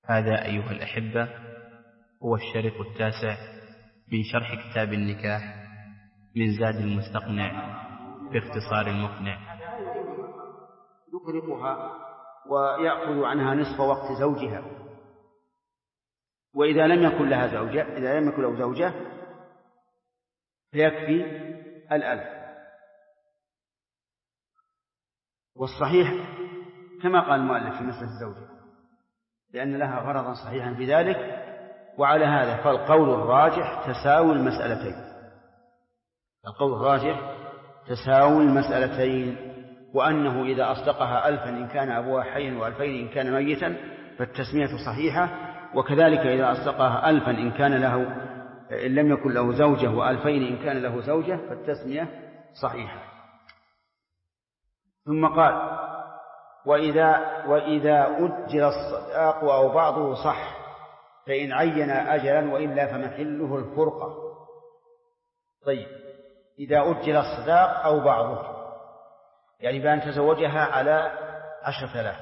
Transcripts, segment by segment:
هذا أيها الأحبة هو الشريط التاسع من شرح كتاب النكاح من زاد المستقنع باختصار المقنع. يقرقها ويأخذ عنها نصف وقت زوجها، وإذا لم يكن له زوجة فيكفي 1000. والصحيح كما قال المؤلف في مسألة الزوجة، لأن لها غرضا صحيحا في ذلك، وعلى هذا فالقول الراجح تساوي المسألتين، وأنه إذا أصدقها 1000 إن كان أبوها حيا و2000 إن كان ميتا فالتسمية صحيحة، وكذلك إذا أصدقها 1000 إن لم يكن له زوجة و2000 إن كان له زوجة فالتسمية صحيحة. ثم قال: وإذا أجل الصداق أو بعضه صح، فإن عين أجلا وإلا فمحله الفرقة. طيب، إذا أجل الصداق أو بعضه يعني بأن تزوجها على 10,000،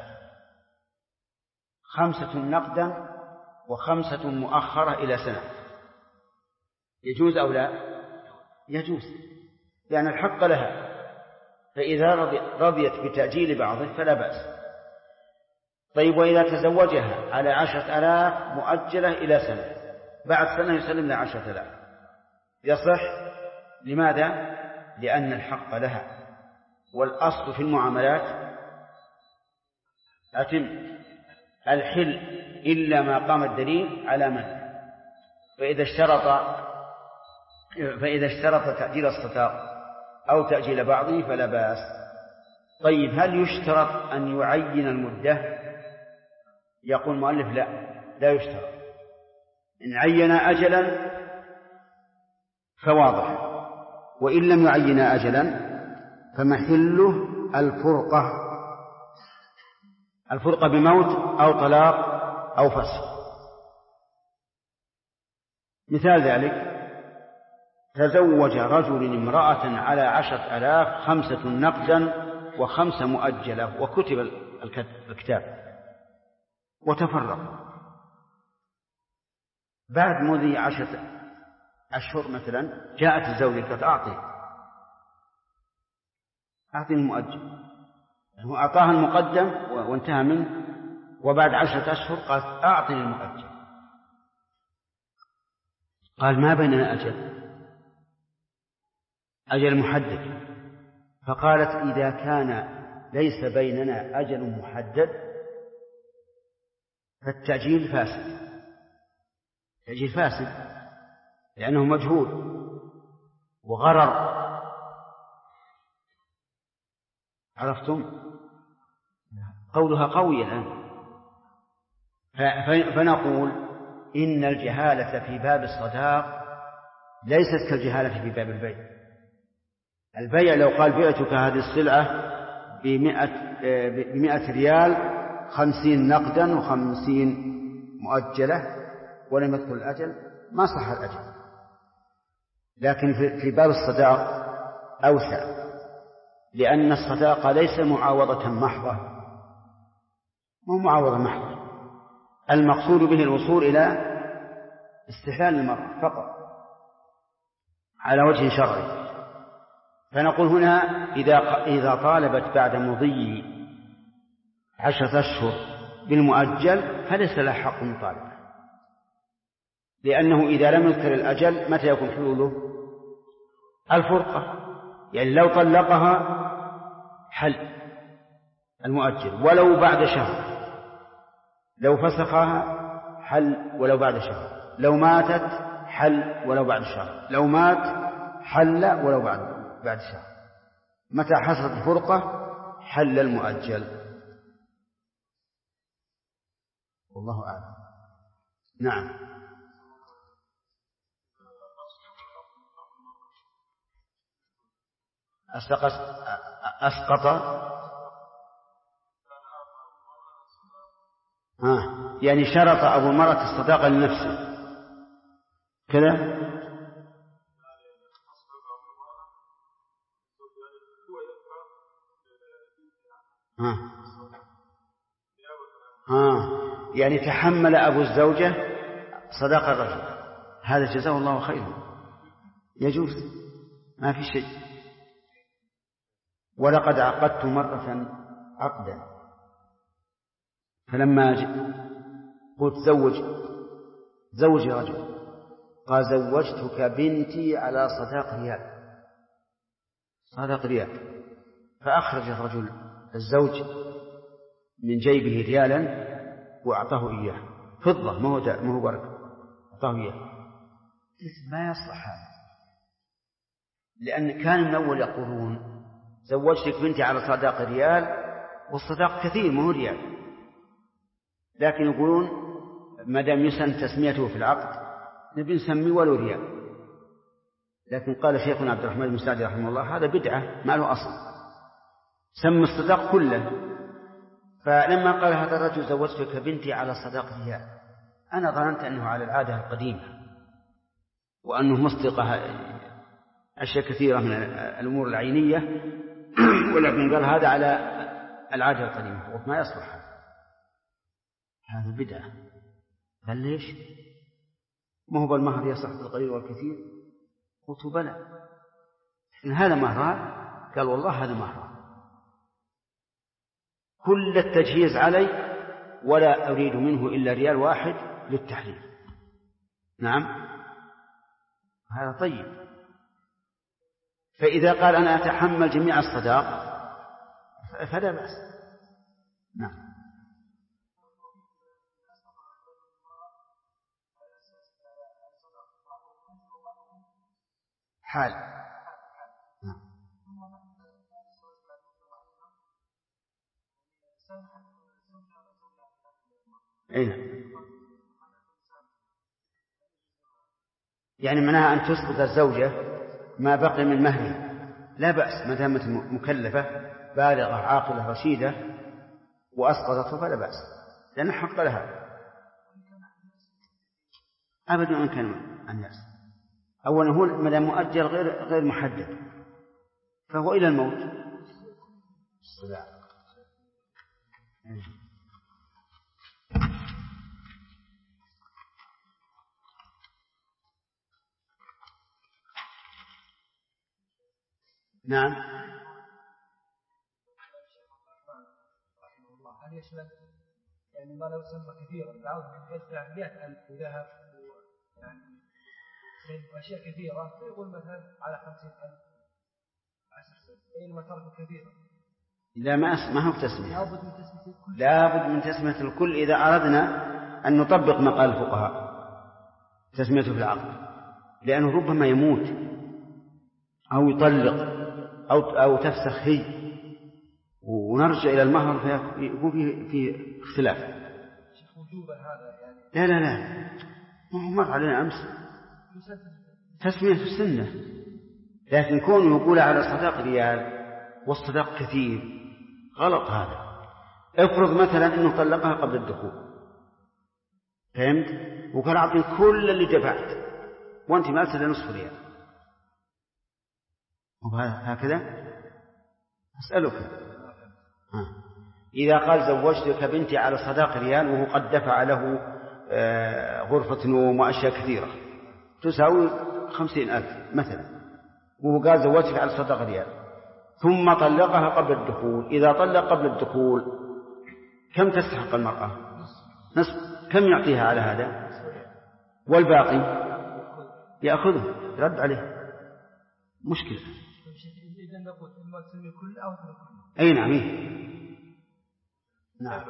5 نقدا و5 مؤخرة إلى سنة، يجوز أو لا؟ يجوز، لأن الحق لها، فإذا رضيت بتأجيل بعضه فلا بأس. طيب، وإذا تزوجها على 10,000 مؤجلة إلى سنة، بعد سنة يسلم لها 10,000، يصح. لماذا؟ لأن الحق لها، والأصل في المعاملات أتم الحل إلا ما قام الدليل على منع، فإذا اشترط تأجيل الصداق أو تأجيل بعضه فلا بأس. طيب، هل يشترط أن يعين المدة؟ يقول المؤلف: لا يشترط. إن عين أجلا فواضح، وإن لم يعين أجلا فمحله الفرقة بموت أو طلاق أو فسخ. مثال ذلك: تزوج رجل امرأة على 10,000، 5 نقدا و5 مؤجلة، وكتب الكتاب وتفرق. بعد مضي 10 أشهر مثلا جاءت الزوجة قالت: أعطني المؤجل. هو أعطاها المقدم وانتهى منه، وبعد 10 أشهر قالت: أعطني المؤجل. قال: ما بيننا أجل محدد. فقالت: إذا كان ليس بيننا أجل محدد فالتأجيل فاسد، لأنه مجهول وغرر. عرفتم؟ قولها قوي الآن. فنقول إن الجهالة في باب الصداق ليست كالجهالة في باب البيع. لو قال: بعتك هذه السلعة ب100 ريال، 50 نقدا و50 مؤجلة، ولم يدخل الأجل، ما صح الأجل. لكن في باب الصداق أوسع، لأن الصداق ليس معاوضة محضة، مو معاوضة محضة، المقصود به الوصول إلى استحلال المرأة فقط على وجه شرعي. فنقول هنا: إذا طالبت بعد مضي 10 أشهر بالمؤجل فليس لها حق مطالبة، لأنه إذا لم يذكر الأجل متى يكون حلوله؟ الفرقة. يعني لو طلقها حل المؤجل ولو بعد شهر، لو فسخها حل ولو بعد شهر، لو ماتت حل ولو بعد شهر، لو مات حل ولو بعد شهر. متى حصلت الفرقة حل المؤجل. والله أعلم. نعم. أسقط يعني شرط أبو المرأة الصداقة لنفسه كذا. يعني تحمل أبو الزوجة صداق الرجل، هذا جزاه الله خيرا، يجوز، ما في شيء. ولقد عقدت مرة عقدا فلما قلت زوجي رجل، قال زوجتك بنتي على صداق ريال. فأخرج الرجل الزوج من جيبه ريالا وأعطاه إياه فضة، ما هو بركة، أعطاه إياه. ما يصلح هذا، لأن كان من أول يقولون زوجتك بنتي على صداق ريال، والصداق كثير ما هو ريال، لكن يقولون ما دام يسن تسميته في العقد نبي نسميه ولو ريال. لكن قال شيخنا عبد الرحمن بن سعدي رحمه الله هذا بدعة ما له أصل، سمى الصداق كله. فلما قال هذا الرجل زوجتك بنتي على صداق ريال، أنا ظننت أنه على العادة القديمة وأنه مصدقة أشياء كثيرة من الأمور العينية، ولكن قال هذا على العادة القديمة، وما يصلح هذا بدعة. قال ليش؟ ما هو بالمهر يصح بالقليل والكثير؟ قلت بلى، إن هذا مهران. قال والله هذا مهران، كل التجهيز علي ولا أريد منه إلا ريال واحد للتحليل. نعم، هذا طيب. فإذا قال أنا أتحمل جميع الصداق فلا بأس. نعم. حال. نعم. أين؟ يعني معناها أن تسقط الزوجة ما بقي من مهره، لا بأس ما دامت مكلفة بالغة عاقلة رشيدة وأسقطته فلا بأس، لأن حق لها أبدا أن كان الناس. أولا هو ما دام مؤجل غير محدد فهو إلى الموت. نعم. هل يشمل يعني ما لو سمى كثيرا العوض يدفع 100,000 ذهب يعني أشياء كثيرة، فيقول مثلا على 50,000 10 سنين، بينما ترك كثيرا. لا ما هو تسمية، لابد من تسمية الكل إذا أردنا أن نطبق ما قال الفقهاء تسميته في العقد، لأنه ربما يموت أو يطلق أو تفسخ هي ونرجع إلى المهر فيكون في اختلاف. لا لا لا، مر علينا أمس تسمية السنة، لكن كونه يقول على صداق ريال والصداق كثير غلط. هذا افرض مثلا أنه طلقها قبل الدخول، فهمت؟ وقال أعطي كل اللي دفعت وأنت ما أرسل نصف ريال، هكذا أسألك. إذا قال زوجتك بنتي على صداق ريال وهو قد دفع له غرفة نوم وأشياء كثيرة تساوي 50,000 مثلا، وهو قال زوجتك على صداق ريال ثم طلقها قبل الدخول، إذا طلق قبل الدخول كم تستحق المرأة؟ نصف. كم يعطيها على هذا؟ والباقي يأخذه يرد عليه، مشكلة. أي نعم. نعم.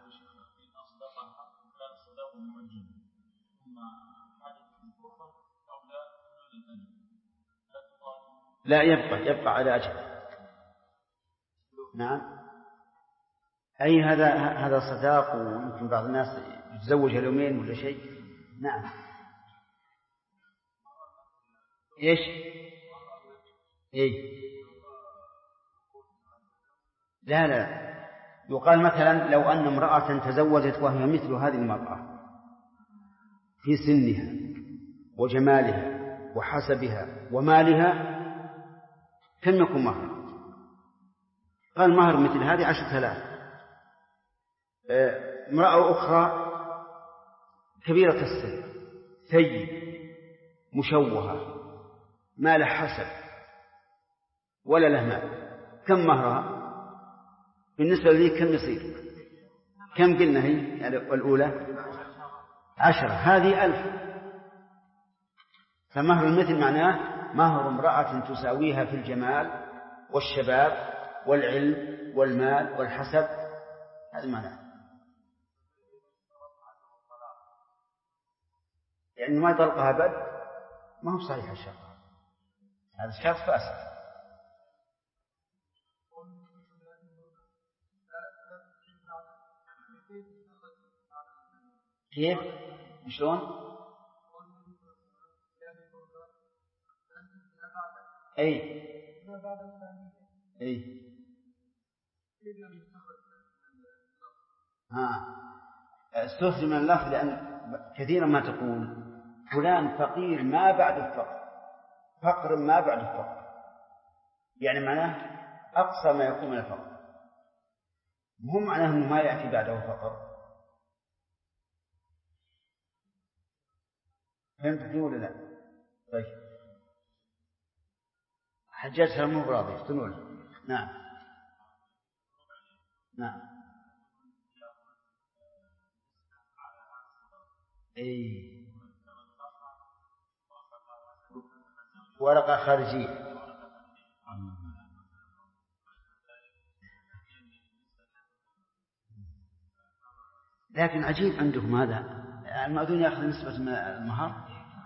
لا يبقى على أجل. نعم. أي هذا صداق، ويمكن بعض الناس يتزوج اليومين ولا شيء. نعم. إيش؟ إيه؟ لا يقال مثلا لو أن امرأة تزوجت وهي مثل هذه المرأة في سنها وجمالها وحسبها ومالها، كم يكون مهر؟ قال مهر مثل هذه 10,000. امرأة أخرى كبيرة السن ثيب مشوهة ما له حسب ولا له مال، كم مهرها بالنسبة لي؟ كم يصير؟ كم قلنا هي يعني الأولى 10، هذه 1000. فمهر المثل معناه مهر امرأة تساويها في الجمال والشباب والعلم والمال والحسب، هذا معناه. يعني ما يطلقها بد ما هو صحيح الشرط، هذا الشرط فاسد. كيف؟ شلون؟ أي استخدم من اللفظ لأن كثيرا ما تقول فلان فقير ما بعد الفقر، فقر ما بعد الفقر، يعني معناه أقصى ما يكون من الفقر، مهم معناه أنه ما يأتي بعده فقر. فهمت فيه ولا لا؟ طيب حجاج سلمه براضي افتنون. نعم نعم. أي ورقة خارجية. لكن عجيب عندكم هذا، المأذون يأخذ نسبة من المهر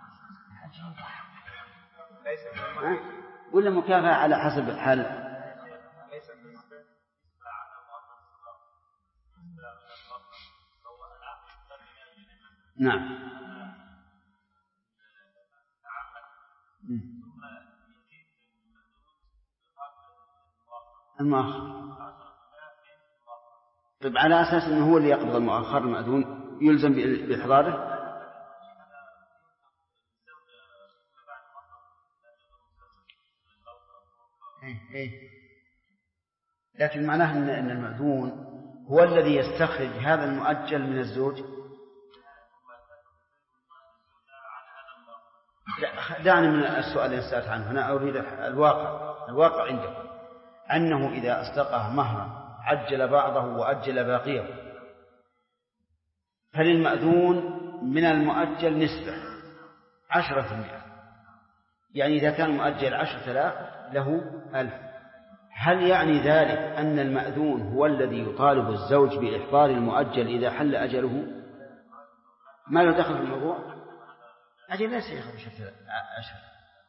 ولا مكافأة على حسب حال؟ نعم. المؤخر. طيب على أساس أنه هو اللي يقبض المؤخر المأذون يلزم بإحضاره؟ لكن معناه أن المأذون هو الذي يستخرج هذا المؤجل من الزوج. دعني من السؤال الذي سألت عنه، أنا أريد الواقع عندكم أنه إذا أصدقه مهرا عجل بعضه وأجل باقيه، فللمأذون من المؤجل نسبة 10%، يعني إذا كان مؤجل 10,000 له 1,000. هل يعني ذلك أن المأذون هو الذي يطالب الزوج بإحضار المؤجل إذا حل أجله؟ ما له دخل في الموضوع؟ أجل لا سيخ بشكل أشهر.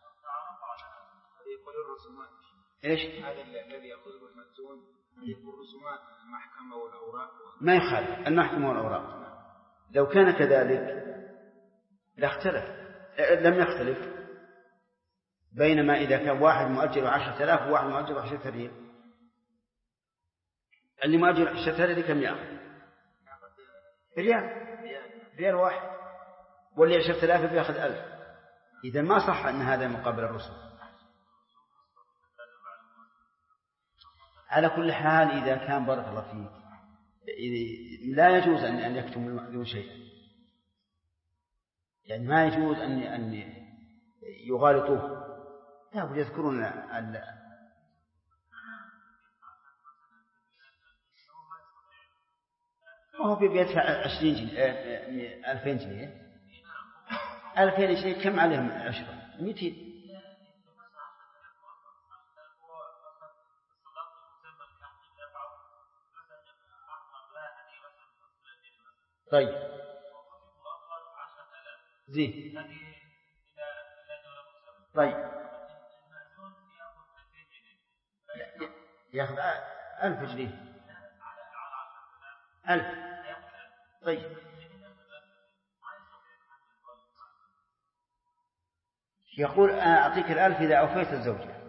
إيش؟ هذا الذي يأخذه المأذون رسومات المحكمة والأوراق ما يخالف المحكمة والأوراق. لو كان كذلك لاختلف، لم يختلف، بينما إذا كان واحد مؤجل 10,000 وواحد مؤجل 10 ريال، اللي مؤجل 10 ريال كم يأخذ؟ ريال واحد، واللي 10,000 بيأخذ 1,000. إذا ما صح أن هذا مقابل الرسوم. على كل حال إذا كان بارك الله فيك لا يجوز أن يكتم المأذون شيئا، يعني ما يجوز أن يغالطوه، لا يذكرون هو بيدفع 20 جنيه 2000 جنيه 2000 جنيه كم عليهم 10 200. طيب زين. طيب ياخذ 1000 جنيه 1000. طيب يقول أنا أعطيك 1000 إذا أوفيت الزوجة.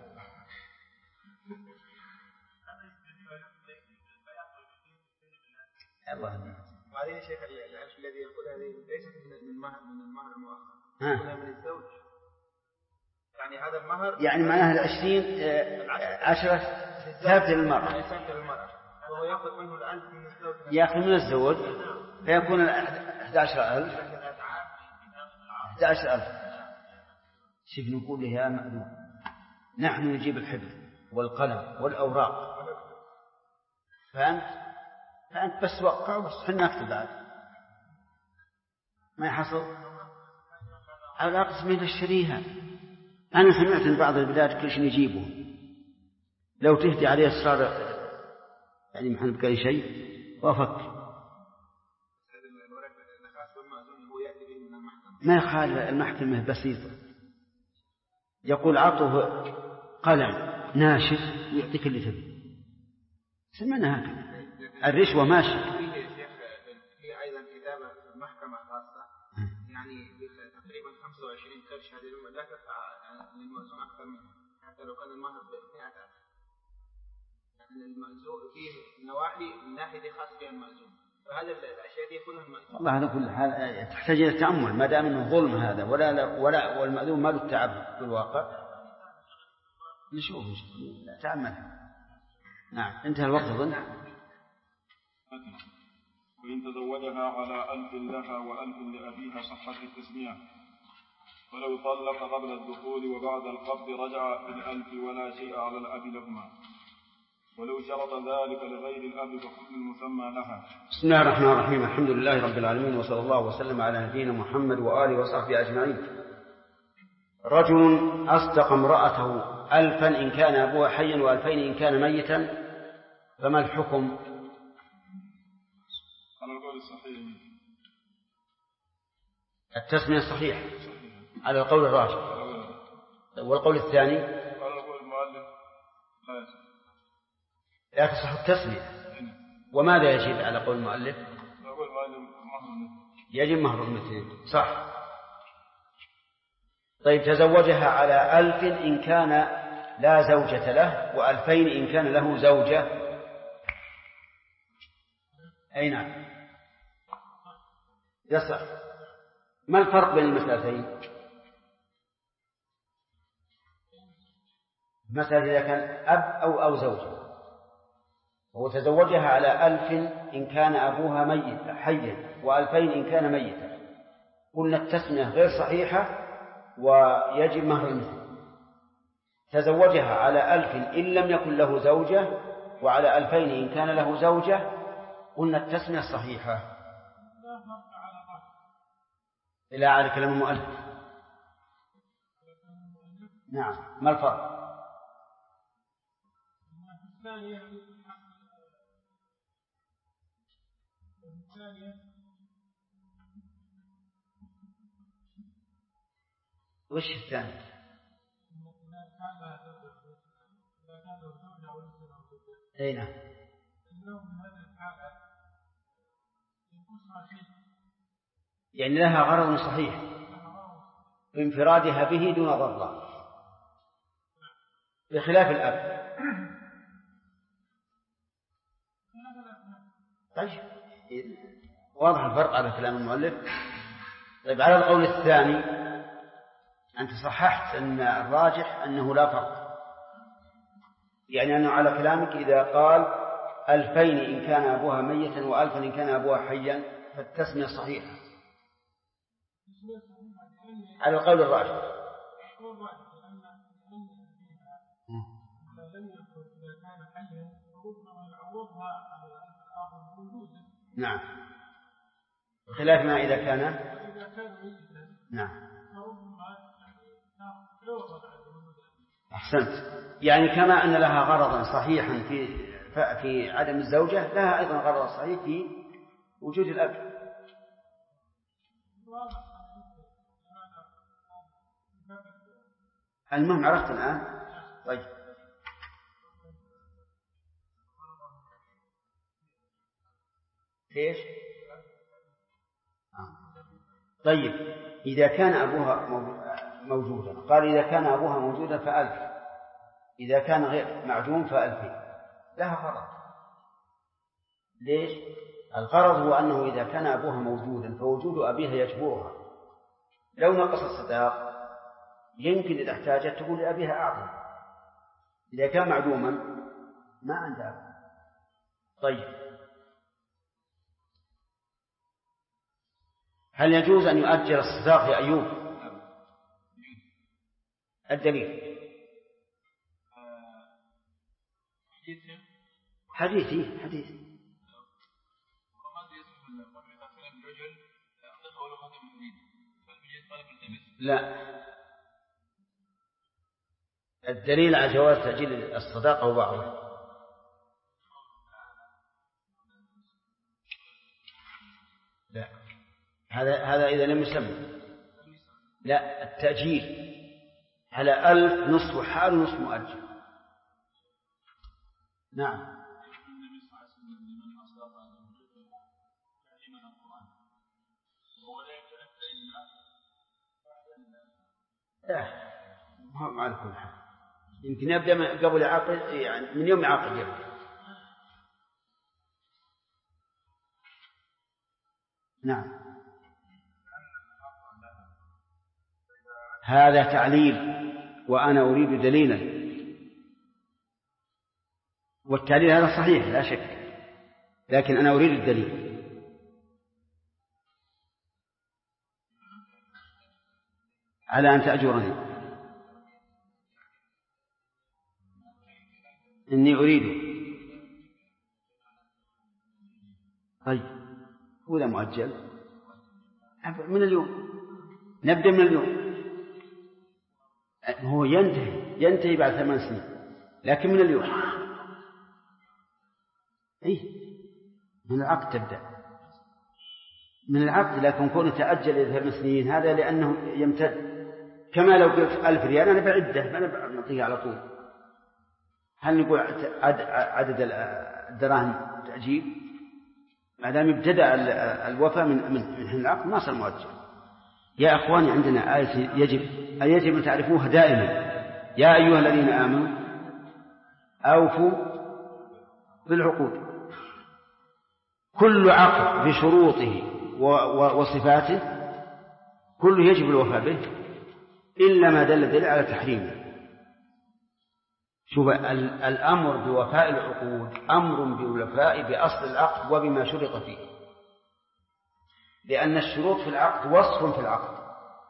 الله. وبعدين يا شيخ العرش الذي يقول هذه ليست من المهر المؤخر، هنا من الزوج، يعني هذا المهر يعني معناها 20 10 ثابت للمرأة، وهو يأخذ منه 1,000 من الزوج، يأخذ من الزوج فيكون 11,000 11,000. شوف نقول له يا مأذون نحن نجيب الحبر والقلم والأوراق، فأنت بس وقع وبس حنا نكتب بعد ما يحصل على قسمين الشريحة. أنا سمعت من بعض البلاد كل شيء يجيبه، لو تهدي عليه أسرار يعني محن بكري شيء وافك ما يخالف. المحكمة بسيطة، يقول عطه قلم ناشف ويعطيك اللي تبي. سمعنا هكذا الرشوة ماشي. في أيضا كتابة في المحكمة خاصة يعني تقريبا 25 قرش، هذه الأمة لا تدفع للمأذون أكثر منها حتى لو كان المهر ب100,000. يعني المأذون فيه نواحي من ناحية خاصة بها المأذون، فهذا الأشياء دي كلها المأذون. والله على كل حال تحتاج إلى التأمل، ما دام إنه ظلم هذا ولا والمأذون ما له التعب في الواقع. نشوف تعمل. نعم انتهى الوقت أظن. وإن تزوجها على ألف لها وألف لأبيها صحت التسمية، ولو طلق قبل الدخول وبعد القبض رجع بالألف ولا شيء على الأب لهما، ولو شرط ذلك لغير الأب فكل المسمى لها. بسم الله الرحمن الرحيم، الحمد لله رب العالمين، وصلى الله وسلم على نبينا محمد وآله وصحبه أجمعين. رجل أصدق امرأته 1000 إن كان أبوها حيا و2000 إن كان ميتا، فما الحكم؟ على القول الصحيح التسمية صحيح على القول الراجح، والقول الثاني على القول المؤلف لا تصح التسمية. وماذا يجب على قول المؤلف؟ يجب مهر المثلين. صح. طيب تزوجها على 1000 إن كان لا زوجة له و2000 إن كان له زوجة. أي نعم يصح. ما الفرق بين المسألتين؟ مثلا إذا كان أب أو زوجة، هو تزوجها على 1000 إن كان أبوها ميت حيا و2000 إن كان ميتا، قلنا التسمية غير صحيحة ويجب مهر المثل. تزوجها على 1000 إن لم يكن له زوجة وعلى 2000 إن كان له زوجة، قلنا التسمية صحيحة. إلى على كلام المؤلف. نعم ما الفرق؟ وش الثاني؟ أي نعم. يعني لها غرض صحيح بانفرادها به دون ضرر، بخلاف الأب. طيب واضح الفرق على كلام المؤلف. طيب على القول الثاني أنت صححت أن الراجح أنه لا فرق، يعني أنه على كلامك إذا قال 2000 إن كان أبوها ميتا و1000 إن كان أبوها حيا فالتسمية صحيحة على القول الراجح. نعم خلاف ما إذا كان. نعم أحسنت. يعني كما أن لها غرضا صحيحا في عدم الزوجة، لها أيضا غرضا صحيح في وجود الأب. المهم عرفت الآن. طيب ليش؟ طيب إذا كان أبوها موجودا، قال إذا كان أبوها موجودا ف1000، إذا كان غير معدوم ف2000، لها غرض. ليش؟ الغرض هو أنه إذا كان أبوها موجودا فوجود أبيها يجبرها. لو نقص الصداق يمكن إذا احتاجت تقول لأبيها أعطي. إذا كان معدوما ما عندها. طيب هل يجوز أن يؤجل الصداق يا أيوب الدليل حديث لا، الدليل على جواز تأجيل الصداقة وبعضه. لا، هذا إذا لم يسمى. لا، التأجيل على 1000 نصف حال ونصف مؤجل. نعم. لا، ما على كل حال، يمكن يبدأ قبل عقد، يعني من يوم عقد يبدأ. نعم، هذا تعليل وأنا أريد دليلا، والتعليل هذا صحيح لا شك، لكن أنا أريد الدليل. على أن تأجرني، إني أريد. طيب، هو مؤجل من اليوم، نبدأ من اليوم. هو ينتهي بعد 8 سنين، لكن من اليوم. من العقد تبدأ، من العقد، لكن كون تأجل إلى 8 سنين هذا لأنه يمتد. كما لو قلت 1000 ريال أنا بعده، ما أنا نعطيه على طول. هل نقول عدد الدراهم تأجيل؟ ما دام ابتدأ الوفاء من العقد ما صار مؤجل. يا أخواني، عندنا آية يجب أن تعرفوها دائما: يا أيها الذين آمنوا أوفوا بالعقود. كل عقد بشروطه وصفاته كله يجب الوفاء به، إلا ما دل الدليل على تحريمه. شوف، الأمر بوفاء العقود أمر بالوفاء بأصل العقد وبما شرط فيه، لأن الشروط في العقد وصف في العقد،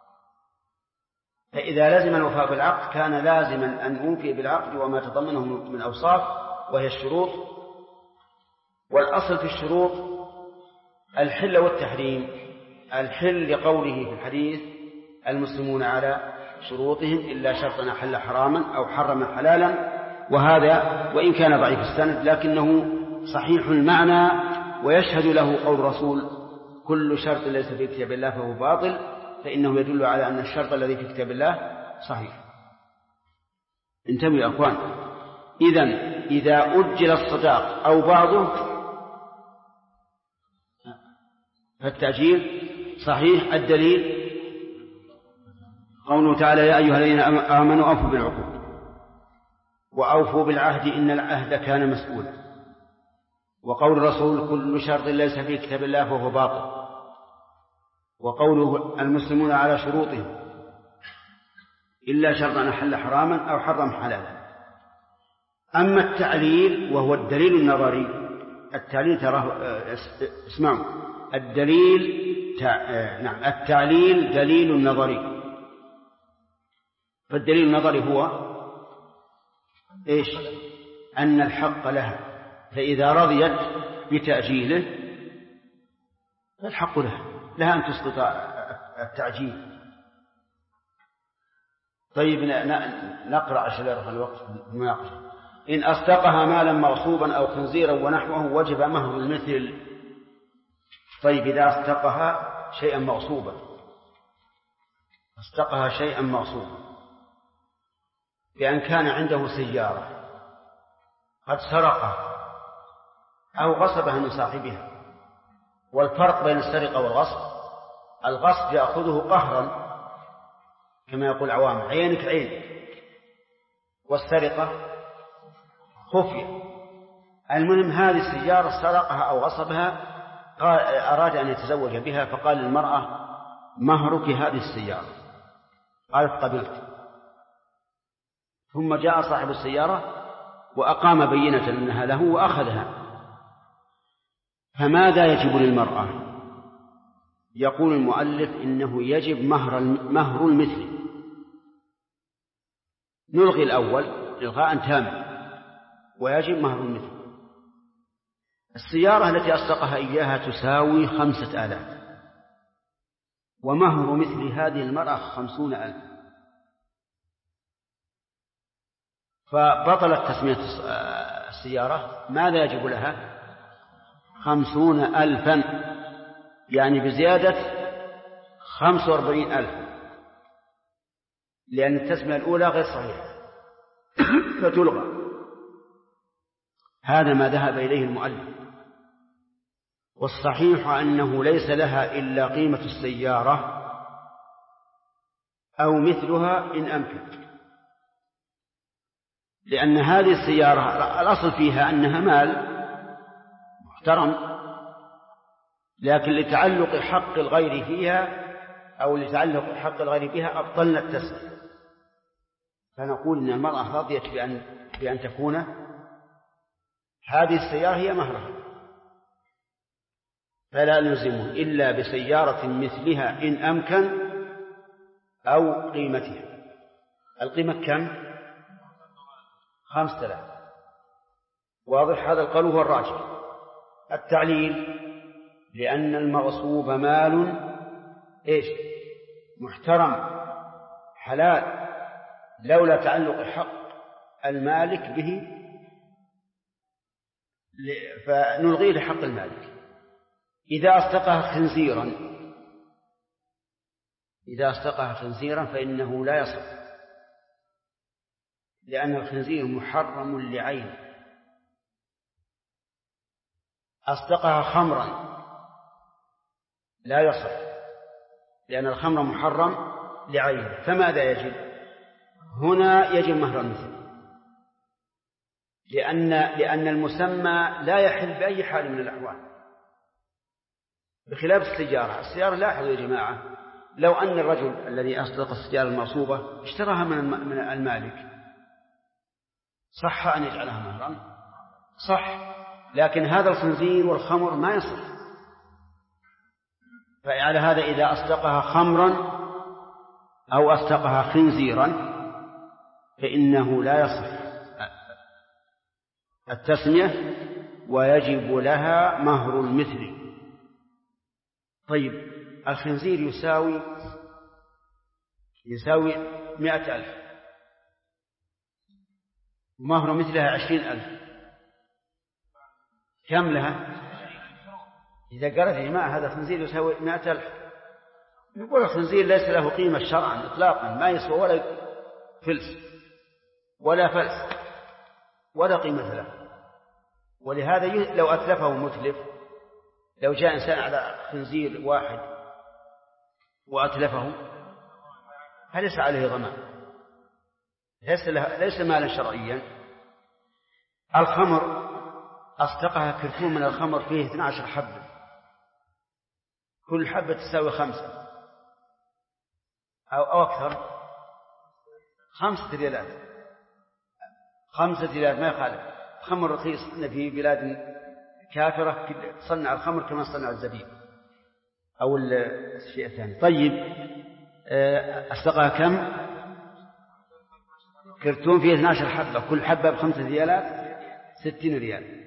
فإذا لزم الوفاء بالعقد كان لازما أن أوفي بالعقد وما تضمنه من أوصاف، وهي الشروط. والأصل في الشروط الحل والتحريم. الحل لقوله في الحديث: المسلمون على شروطهم إلا شرطا حل حراما أو حرم حلالا. وهذا وإن كان ضعيف السند لكنه صحيح المعنى، ويشهد له قول الرسول: كل شرط ليس في كتاب الله فهو باطل، فإنه يدل على أن الشرط الذي في كتاب الله صحيح. انتبهوا يا أخوان، إذا أجل الصداق أو بعضه فالتأجيل صحيح. الدليل قوله تعالى: يا أيها الذين آمنوا أوفوا بالعقود وأوفوا بالعهد إن العهد كان مسؤولا. وقول الرسول: كل شرط ليس في كتاب الله فهو باطل. وقوله: المسلمون على شروطهم إلا شرطا حل حراما أو حرم حلالا. أما التعليل وهو الدليل النظري، التعليل تراه، اسمعوا، التعليل دليل نظري. فالدليل النظري هو إيش؟ أن الحق لها، فإذا رضيت بتأجيله فالحق لها أن تسقط التعجيل. طيب، نقرأ عشان يرفع الوقت المناقشة. إن أصدقها مالا مغصوبا أو خنزيرا ونحوه وجب مهر المثل. طيب، إذا أصدقها شيئا مغصوبا، أصدقها شيئا مغصوبا بأن كان عنده سيارة قد سرقها أو غصبها من صاحبها. والفرق بين السرقة والغصب: الغصب يأخذه قهرا كما يقول العوام: عينك عين. والسرقة خفية. المهم، هذه السيارة سرقها أو غصبها، أراد أن يتزوج بها، فقال للمرأة: مهرك هذه السيارة. قالت: قبلت. ثم جاء صاحب السيارة وأقام بينة أنها له وأخذها. فماذا يجب للمرأة؟ يقول المؤلف: إنه يجب مهر المثل. نلغي الأول إلغاء تاما ويجب مهر المثل. السيارة التي أصدقها إياها تساوي 5000، ومهر مثل هذه المرأة 50,000، فبطلت تسمية السيارة. ماذا يجب لها؟ 50,000، يعني بزيادة 45,000، لأن التسمية الأولى غير صحيحة فتلغى. هذا ما ذهب إليه المؤلف، والصحيح أنه ليس لها إلا قيمة السيارة أو مثلها إن أمكن، لأن هذه السيارة الأصل فيها أنها مال محترم، لكن لتعلق حق الغير فيها أو لتعلق حق الغير بها أبطلنا التسمية. فنقول إن المرأة رضيت بأن تكون هذه السيارة هي مهرها، فلا نلزمه إلا بسيارة مثلها إن أمكن أو قيمتها. القيمة كم؟ 5000. واضح؟ هذا القول هو الراجح. التعليل لأن المغصوب مال محترم حلال، لولا تعلق حق المالك به فنلغي لحق المالك. إذا أصدقها خنزيرا فإنه لا يصح، لأن الخنزير محرم لعين. أصدقها خمرا لا يصح، لأن الخمر محرم لعين. فماذا يجب هنا؟ يجب مهر المثل، لأن المسمى لا يحل بأي حال من الأحوال، بخلاف السيارة لاحظوا يا جماعة، لو أن الرجل الذي أصدق السيارة المغصوبة اشتراها من المالك صح أن يجعلها مهرا؟ صح، لكن هذا الخنزير والخمر ما يصح. فعلى هذا إذا أصدقها خمرا أو أصدقها خنزيرا فإنه لا يصح التسمية ويجب لها مهر المثل. طيب، الخنزير يساوي 100,000 ومهر مثلها 20,000، كم لها؟ إذا قالت يا جماعة هذا الخنزير يساوي 100,000، نقول الخنزير ليس له قيمة شرعا إطلاقا، ما يسوى ولا فلس ولا فلس ولا قيمة له. ولهذا لو أتلفه متلف، لو جاء إنسان على خنزير واحد وأتلفه فليس عليه ضمان، ليس مالا شرعيا. الخمر أصدقها كرتون من الخمر فيه 12 حبة، كل حبة تساوي 5 أو أكثر، 5 ريالات، 5 ريالات ما يخالف. خمر رخيص في بلاد كافرة تصنع الخمر كما تصنع الزبيب أو الشيء الثاني. طيب، أصدقها كم؟ كرتون فيه 12 حبة، كل حبة ب5 ريالات، 60 ريال.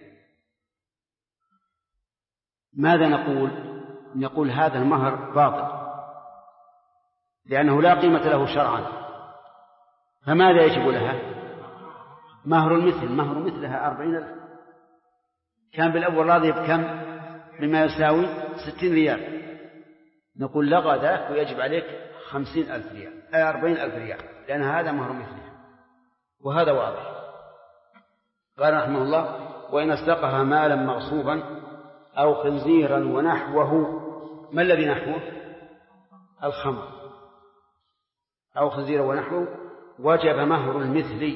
ماذا نقول هذا المهر باطل، لأنه لا قيمة له شرعا. فماذا يجب لها؟ مهر المثل. مهر مثلها 40,000. كان بالأول راضي بكم؟ بما يساوي 60 ريال. نقول لغى ذاك ويجب عليك 50,000 ريال 40,000 ريال، لأن هذا مهر مثله، وهذا واضح. قال رحمه الله: وإن أصدقها مالا مغصوبا أو خنزيرا ونحوه. ما الذي نحوه؟ الخمر أو خنزيرا ونحوه، وجب مهر المثل.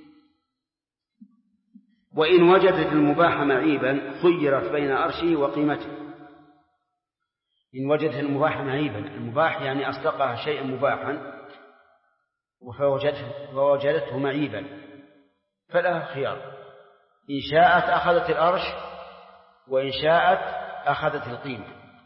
وإن وجدت المباح معيبا خيرت بين أرشه وقيمته. إن وجدت المباح معيبا، المباح يعني أصدقها شيئا مباحا فوجدته معيبا فلها خيار، إن شاءت أخذت الأرش وإن شاءت أخذت القيمة.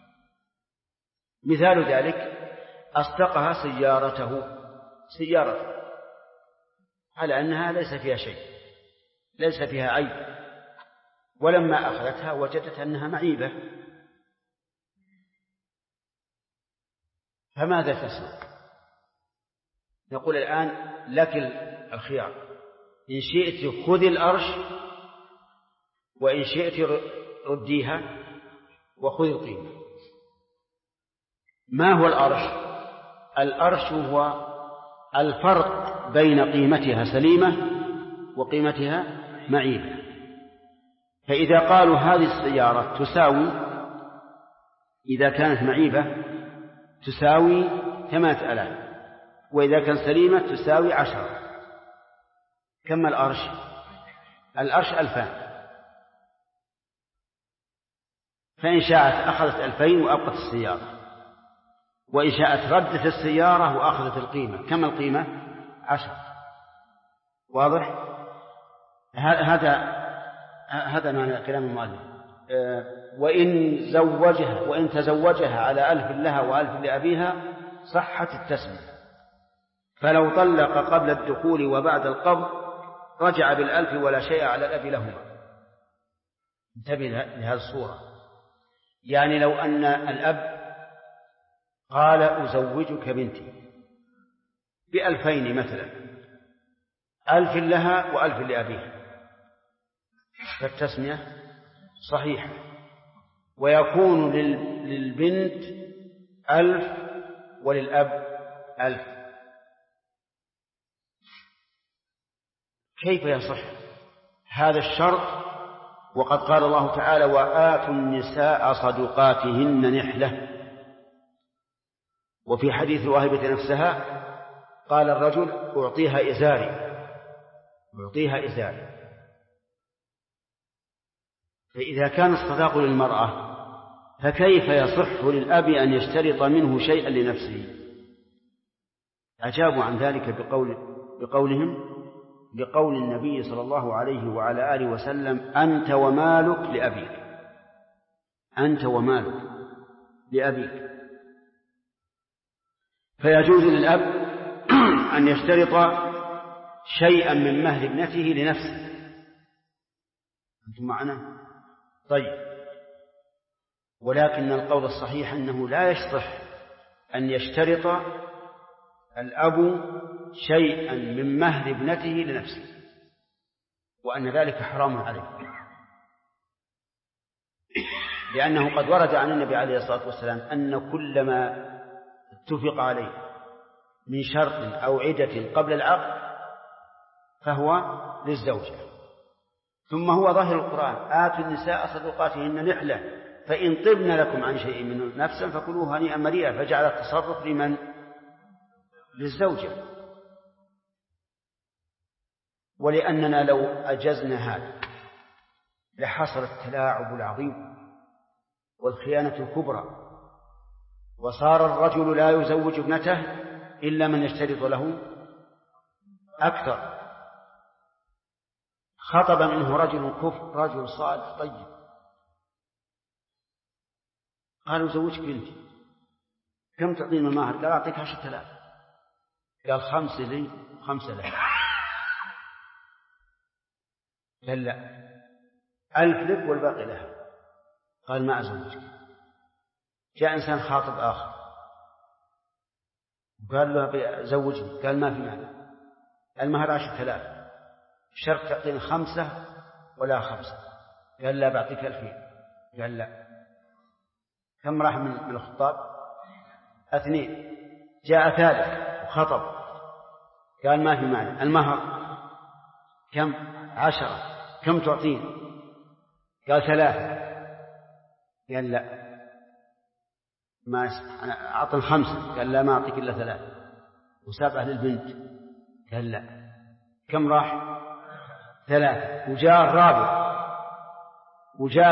مثال ذلك: أصدقها سيارته، على أنها ليس فيها شيء، ليس فيها عيب، ولما أخذتها وجدت أنها معيبة، فماذا تصنع؟ نقول الآن لك الخيار، إن شئت خذي الأرش، وإن شئت رديها وخذي القيمة. ما هو الأرش؟ الأرش هو الفرق بين قيمتها سليمة وقيمتها معيبة. فإذا قالوا هذه السيارة تساوي، إذا كانت معيبة تساوي 8,000، وإذا كانت سليمة تساوي 10، كم الأرش؟ الأرش 2000. فإن شاءت أخذت 2000 وأبقت السيارة، وإن شاءت ردت السيارة وأخذت القيمة. كم القيمة؟ 10. واضح؟ هذا معنى كلام المؤلف. وإن تزوجها على 1000 لها و1000 لأبيها صحت التسمية. فلو طلق قبل الدخول وبعد القبض رجع بال1000 ولا شيء على الأب لهما. انتبه لهذه الصورة. يعني لو أن الأب قال أزوجك بنتي ب2000 مثلا، 1000 لها و1000 لأبيها، فالتسمية صحيحة، ويكون للبنت 1000 وللأب 1000. كيف يصح هذا الشرط وقد قال الله تعالى وآتوا النساء صدقاتهن نحلة؟ وفي حديث الواهبة نفسها قال الرجل أعطيها إزاري. فإذا كان الصداق للمرأة فكيف يصح للأب أن يشترط منه شيئا لنفسه؟ أجابوا عن ذلك بقول النبي صلى الله عليه وعلى آله وسلم أنت ومالك لأبيك. فيجوز للأب أن يشترط شيئا من مهر ابنته لنفسه. أنتم معنا؟ طيب، ولكن القول الصحيح أنه لا يصح أن يشترط الأب شيئا من مهر ابنته لنفسه، وأن ذلك حرام عليه، لأنه قد ورد عن النبي عليه الصلاة والسلام أن كل ما اتفق عليه من شرط أو عدة قبل العقد فهو للزوجة. ثم هو ظاهر القرآن آتوا النساء صدقاتهن نحلة فإن طبن لكم عن شيء منه نفسا فكلوه هنيئا مريئا، فجعل التصرف لمن؟ للزوجة. ولأننا لو أجزنا هذا لحصل التلاعب العظيم والخيانة الكبرى، وصار الرجل لا يزوج ابنته إلا من يشترط له أكثر. خطب منه رجل كفر، رجل صالح طيب، قالوا زوجك بنتي، كم تعطينا المهر؟ قال أعطيك 10,000. قال 5 لي 5 لك. قال لا، 1000 لك والباقي لها. قال ما أزوجك. جاء إنسان خاطب آخر وقال له زوجني، قال ما في مانع، المهر 10,000، شرط تعطيني 5 ولا 5. قال لا، بعطيك 2000. قال لا. كم راح من الخطاب؟ 2. جاء ثالث وخطب قال ما في مانع، المهر كم؟ 10. كم تعطيني؟ قال 3. قال لا، ما أنا أعطي 5. قال لا، ما أعطيك إلا 3. وسابه للبنت. قال لا. كم راح؟ 3. وجاء الرابع وجاء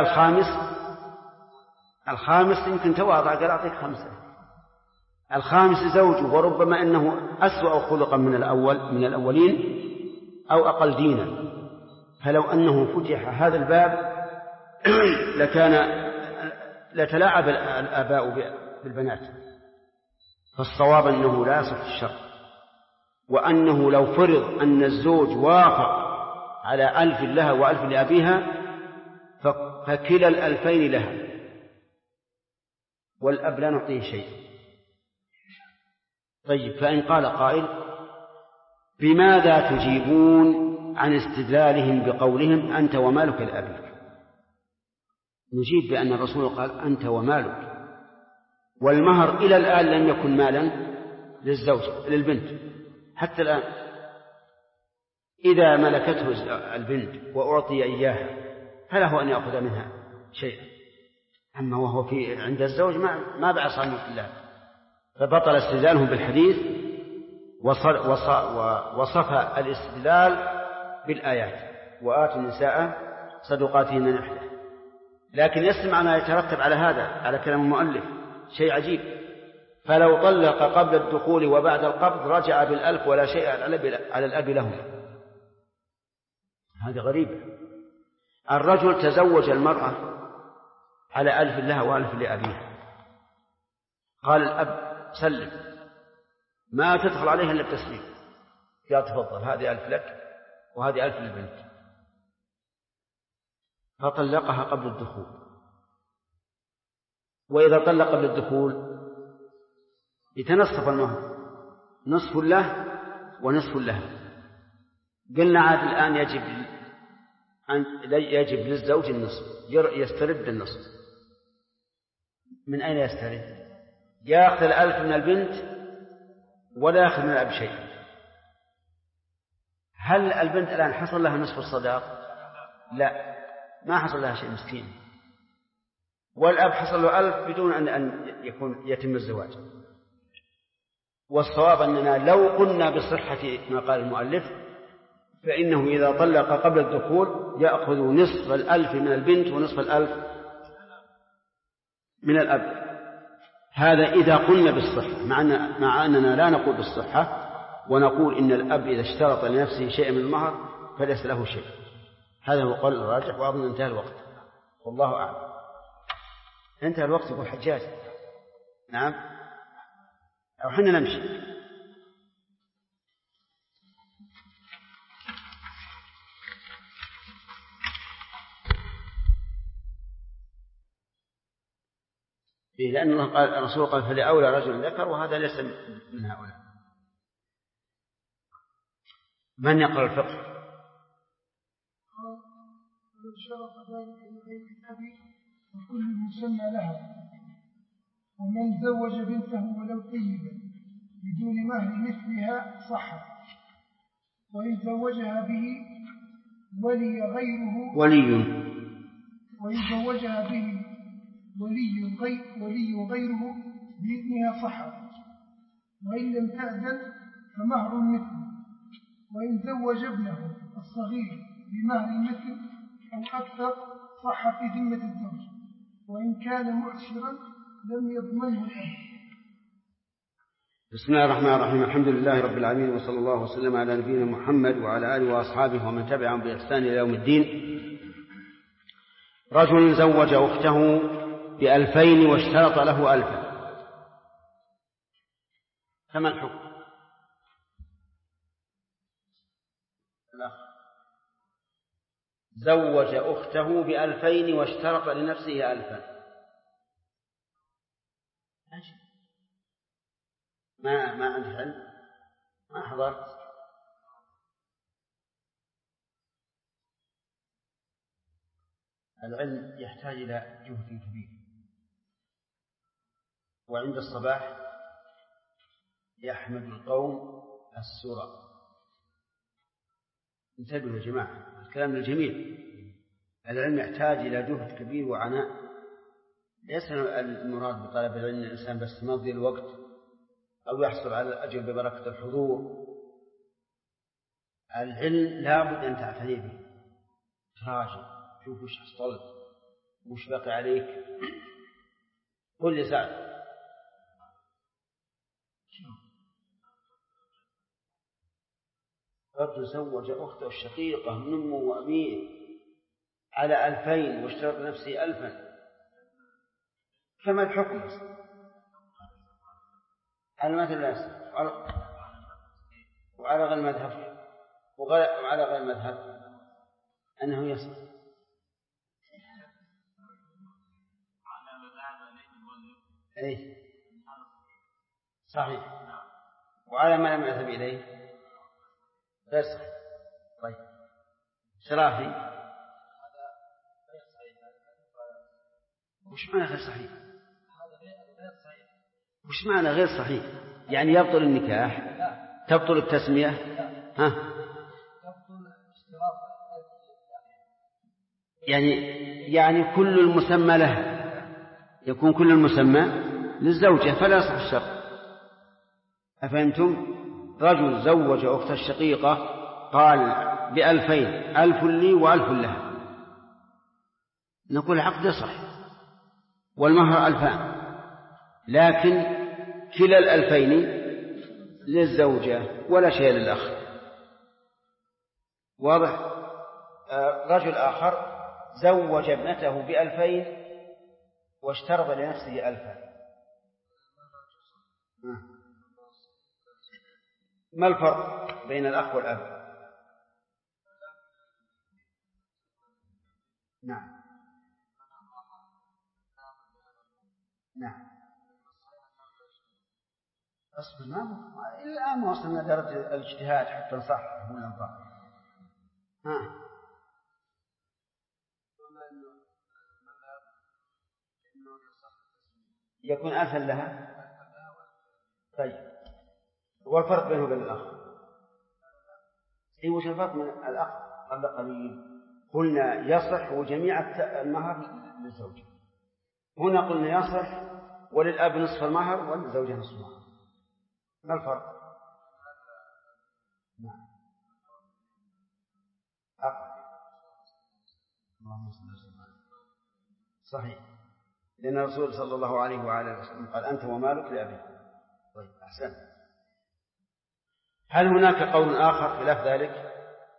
الخامس يمكن تواضع قال أعطيك 5. الخامس زوجه، وربما أنه أسوأ خلقا من الأولين أو أقل دينا. فلو أنه فتح هذا الباب لتلاعب الآباء بالبنات. فالصواب أنه لا يصح الشرط، وأنه لو فرض أن الزوج وافق على 1000 لها و1000 لأبيها فكلا ال2000 لها، والأب لا نعطيه شيء. طيب، فإن قال قائل: بماذا تجيبون عن استدلالهم بقولهم أنت ومالك لأبيك؟ نجيب بأن الرسول قال أنت ومالك، والمهر إلى الآن لم يكن مالا للزوج للبنت حتى الآن. إذا ملكته البنت وأعطي إياها فله أن يأخذ منها شيئا، أما وهو عند الزوج ما بعصى ملك الله. فبطل استدلالهم بالحديث وصف الاستدلال بالآيات: وآتوا النساء صدقاتهن نحلة. لكن يسمع ما يترتب على هذا، على كلام المؤلف، شيء عجيب. فلو طلق قبل الدخول وبعد القبض رجع بال1000 ولا شيء على الأب لهما. هذا غريب. الرجل تزوج المرأة على 1000 لها و1000 لأبيها، قال الأب: سلم، ما تدخل عليها إلا التسليم. قال: تفضل، هذه 1000 لك وهذه 1000 للبنت. فطلقها قبل الدخول. وإذا طلق قبل الدخول يتنصف المهر، نصف له ونصف لها. قلنا عاد الآن يجب للزوج النصف، يسترد النصف. من أين يسترد؟ يأخذ 1000 من البنت ولا يأخذ من الأب شيء. هل البنت الآن حصل لها نصف الصداق؟ لا، ما حصل لها شيء، مسكين. والأب حصل له 1000 بدون أن يتم الزواج. والصواب أننا لو قلنا بصحة ما قال المؤلف فإنه إذا طلق قبل الدخول يأخذ نصف 1000 من البنت ونصف 1000 من الأب. هذا إذا قلنا بالصحة، مع أننا لا نقول بالصحة، ونقول إن الأب إذا اشترط لنفسه شيء من المهر فليس له شيء. هذا هو قول الراجح، وأظن انتهى الوقت، والله أعلم. انتهى الوقت يقول حجاج. نعم، أو حنا نمشي. لأن الله قال، الرسول قال: فلأولى رجل ذكر، وهذا ليس من هؤلاء. من يقرأ الفقه؟ شرط ذلك لغير الأب وكل مسمى لها. ومن زوج بنته ولو طيبا بدون مهر مثلها صح، وإن زوجها به وإن زوجها به ولي غيره بإذنها صح، وإن لم تأذن فمهر مثل. وإن زوج ابنه الصغير بمهر مثل أو أكثر صح في ذمة الزوج، وإن كان معسرا لم يضمنه الأب. بسم الله الرحمن الرحيم. الحمد لله رب العالمين، وصلى الله وسلم على نبينا محمد وعلى آله وأصحابه ومن تبعهم بإحسان إلى يوم الدين. رجل زوج أخته ب2000 واشترط له 1000، فما الحكم؟ زوج أخته ب2000 واشترط لنفسه 1000. ما عندي علم، ما حضرت. العلم يحتاج إلى جهد كبير. وعند الصباح يحمد القوم السرى. انتبهوا يا جماعة، الكلام للجميع. العلم يحتاج إلى جهد كبير وعناء. ليس المراد بطلب العلم الإنسان بس يمضي الوقت أو يحصل على الأجر ببركة الحضور. العلم لا بد أن تعتني به، تراجع، شوف وش حصلت وش بقي عليك. قل لي سعد. رجل زوج أخته الشقيقة من أمه وأبيه على 2000 واشترط نفسه 1000، فما الحكم؟ على مثل الناس وعلى غير المذهب أنه يصح. أي صحيح. وعلى ما لم يذهب إليه غير صحيح. طيب شرافي وش معنى غير صحيح؟ وش معنى غير صحيح؟ يعني يبطل النكاح، تبطل التسمية، يعني كل المسمى له، يكون كل المسمى للزوجة فلا يصح الشرط. أفهمتم؟ رجل زوج أخت الشقيقة قال ب2000، 1000 لي و1000 لها، نقول العقد يصح والمهر 2000، لكن كلا 2000 للزوجة ولا شيء للأخ. واضح؟ رجل آخر زوج ابنته ب2000 واشترط لنفسه 1000. ما الفرق بين الأخ والأب؟ نعم أصبر، الآن ما وصلنا درجة الاجتهاد حتى نصح ولا نطاق. يكون ألفا لها. طيب والفرق بينه وبين الأخ؟ وش الفرق من الأخ قبل قليل قلنا يصح وجميع المهر للزوجة، هنا قلنا يصح وللأب نصف المهر وللزوجة نصف المهر. ما الفرق؟ نعم صحيح، لأن الرسول صلى الله عليه وآله وسلم قال أنت ومالك لأبيك. طيب أحسن. هل هناك قول آخر خلاف ذلك؟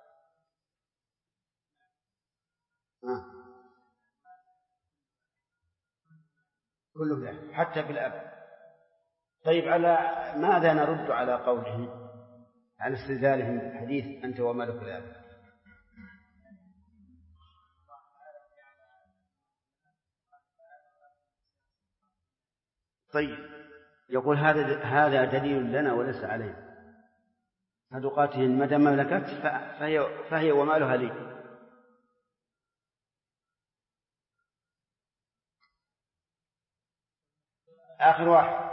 كله لا حتى بالأب. طيب على ماذا نرد على قوله على استدلالهم بالحديث أنت ومالك لأبيك؟ طيب يقول هذا دليل لنا وليس علينا. صدقاتهن ما دام ملكت فهي ومالها لي. آخر واحد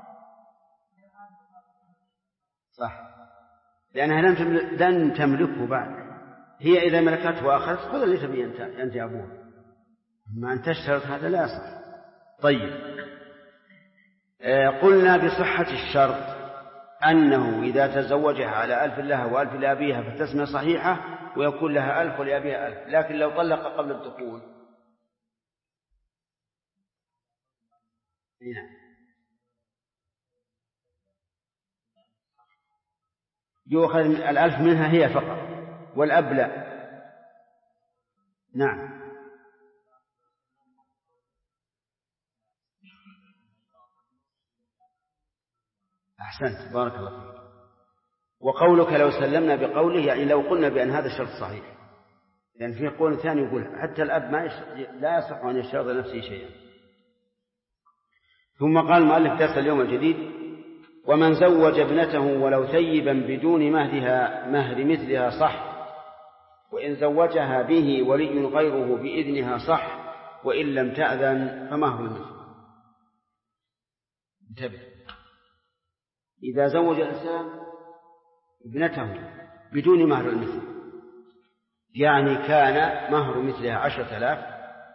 صح، لأنها لن تملكه بعد. هي إذا ملكته وأخذت خذ اللي تبي أنت يا أبوه، ما أنت اشترط هذا لا يصح. طيب قلنا بصحة الشرط أنه إذا تزوجها على 1000 لها و1000 لأبيها فالتسمية صحيحة ويكون لها 1000 ولأبيها 1000. لكن لو طلق قبل الدخول يؤخذ 1000 منها هي فقط والأب لا. نعم أحسنت بارك الله فيك. وقولك لو سلمنا بقوله يعني لو قلنا بأن هذا الشرط صحيح، لأن فيه قول ثاني يقول حتى الأب لا يصح أن يشترط لنفسه شيئا. ثم قال المؤلف درس اليوم الجديد ومن زوج ابنته ولو ثيبا بدون مهر مثلها صح، وإن زوجها به ولي غيره بإذنها صح، وإن لم تأذن فمهر المثل. انتبه، إذا زوج الإنسان ابنته بدون مهر المثل يعني كان مهر مثلها 10,000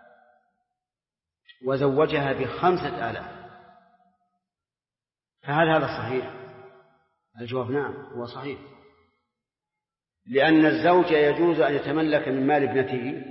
وزوجها ب5,000 فهل هذا صحيح؟ الجواب نعم هو صحيح، لأن الزوج يجوز أن يتملك من مال ابنته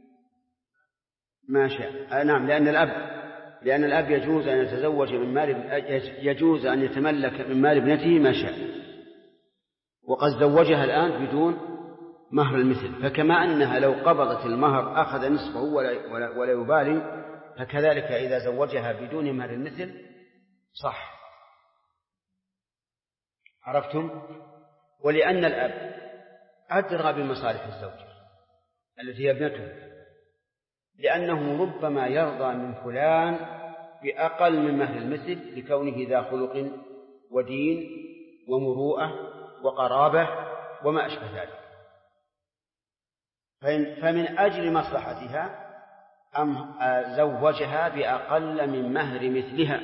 ما شاء. نعم لأن الأب يجوز أن يتزوج من يجوز أن يتملك من مال ابنته ما شاء، وقد زوجها الآن بدون مهر المثل. فكما أنها لو قبضت المهر أخذ نصفه ولا يبالي، فكذلك إذا زوجها بدون مهر المثل صح. عرفتم؟ ولأن الأب أدرى بمصالح الزوجة التي هي ابنته، لأنه ربما يرضى من فلان بأقل من مهر المثل لكونه ذا خلق ودين ومروءة وقرابة وما أشبه ذلك، فمن أجل مصلحتها زوجها بأقل من مهر مثلها.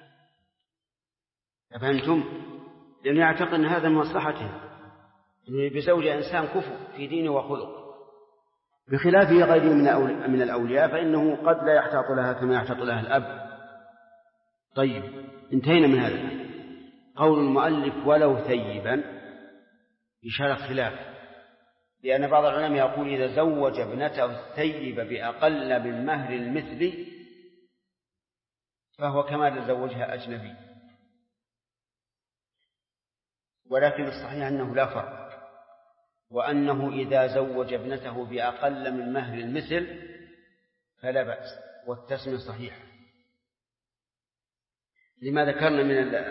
أفهمتم؟ لأنه يعتقد أن هذا من مصلحتها، أنه بزوجها إنسان كفء في دينه وخلق، بخلاف غيره من الأولياء فإنه قد لا يحتاط لها كما يحتاط لها الأب. طيب، انتهينا من هذا. قول المؤلف ولو ثيبا إشارة خلاف، لأن بعض العلماء يقول إذا زوج ابنته الثيب بأقل من مهر المثل فهو كما لو زوجها أجنبي، ولكن الصحيح أنه لا فرق، وأنه إذا زوج ابنته بأقل من مهر المثل فلا بأس، والتسمية صحيحة لما ذكرنا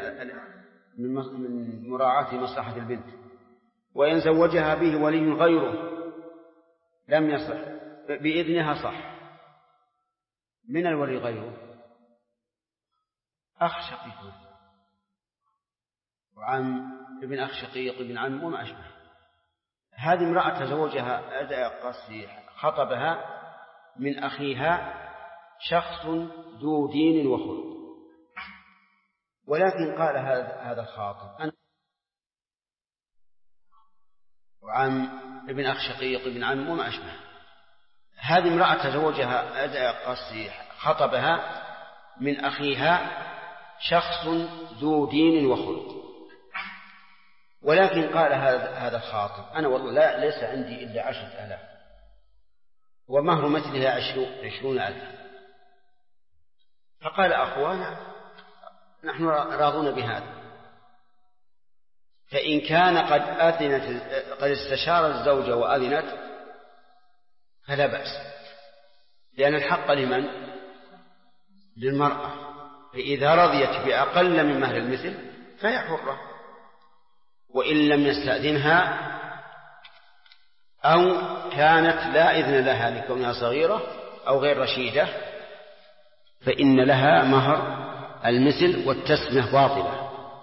من مراعاة مصلحة البنت. وإن زوجها به ولي غيره لم يصح، بإذنها صح. من الولي غيره؟ أخ شقيق وعم، ابن أخ شقيق، ابن عم وما أشبه. هذه امرأة تزوجها خطبها من أخيها شخص ذو دين وخلق، ولكن قال هذا الخاطب وعم، ابن أخ شقيق، ابن عم وما أشبه. هذه امرأة تزوجها خطبها من أخيها شخص ذو دين وخلق، ولكن قال هذا الخاطب أنا والله ليس عندي إلا 10,000 ومهر مثلها 20,000. فقال أخوانا نحن راضون بهذا. فإن كان قد استشار الزوجة وأذنت فلا بأس، لأن الحق لمن؟ للمرأة. فإذا رضيت بأقل من مهر المثل فهي حرة، وإن لم يستأذنها أو كانت لا إذن لها لكونها صغيرة أو غير رشيدة فإن لها مهر المثل والتسمية باطلة.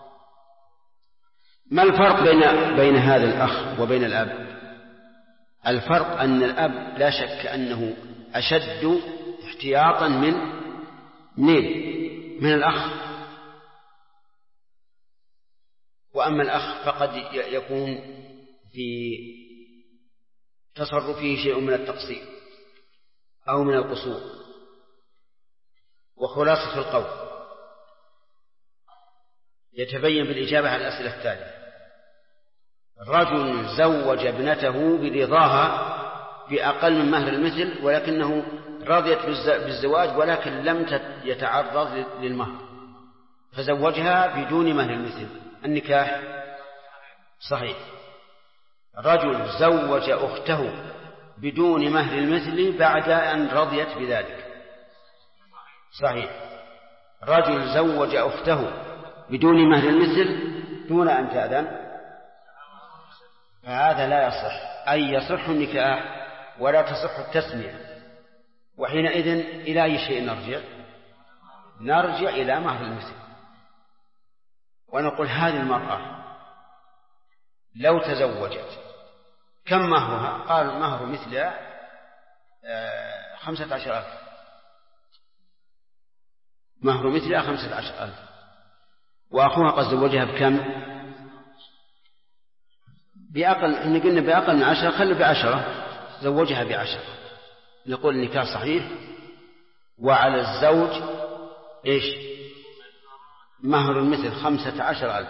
ما الفرق بين هذا الأخ وبين الأب؟ الفرق أن الأب لا شك أنه أشد احتياطا من الأخ، وأما الأخ فقد يكون في تصرفه شيء من التقصير أو من القصور. وخلاصة القول يتبين بالإجابة على الأسئلة التالية: رجل زوج ابنته برضاها بأقل من مهر المثل ولكنه رضيت بالزواج ولكن لم يتعرض للمهر فزوجها بدون مهر المثل، النكاح صحيح. رجل زوج أخته بدون مهر المثل بعد أن رضيت بذلك، صحيح. رجل زوج أخته بدون مهر المثل دون أن تأذن فهذا لا يصح، أي يصح النكاح ولا تصح التسمية. وحينئذ إلى أي شيء نرجع إلى مهر المثل، ونقول هذه المرأة لو تزوجت كم مهرها؟ قال مهر مثلها 15,000. مهر مثلها 15,000 وأخوها قد زوجها بكم؟ بأقل، إحنا قلنا بأقل من 10، خلوا ب10، زوجها ب10. نقول النكاح صحيح وعلى الزوج إيش؟ مهر المثل 15,000.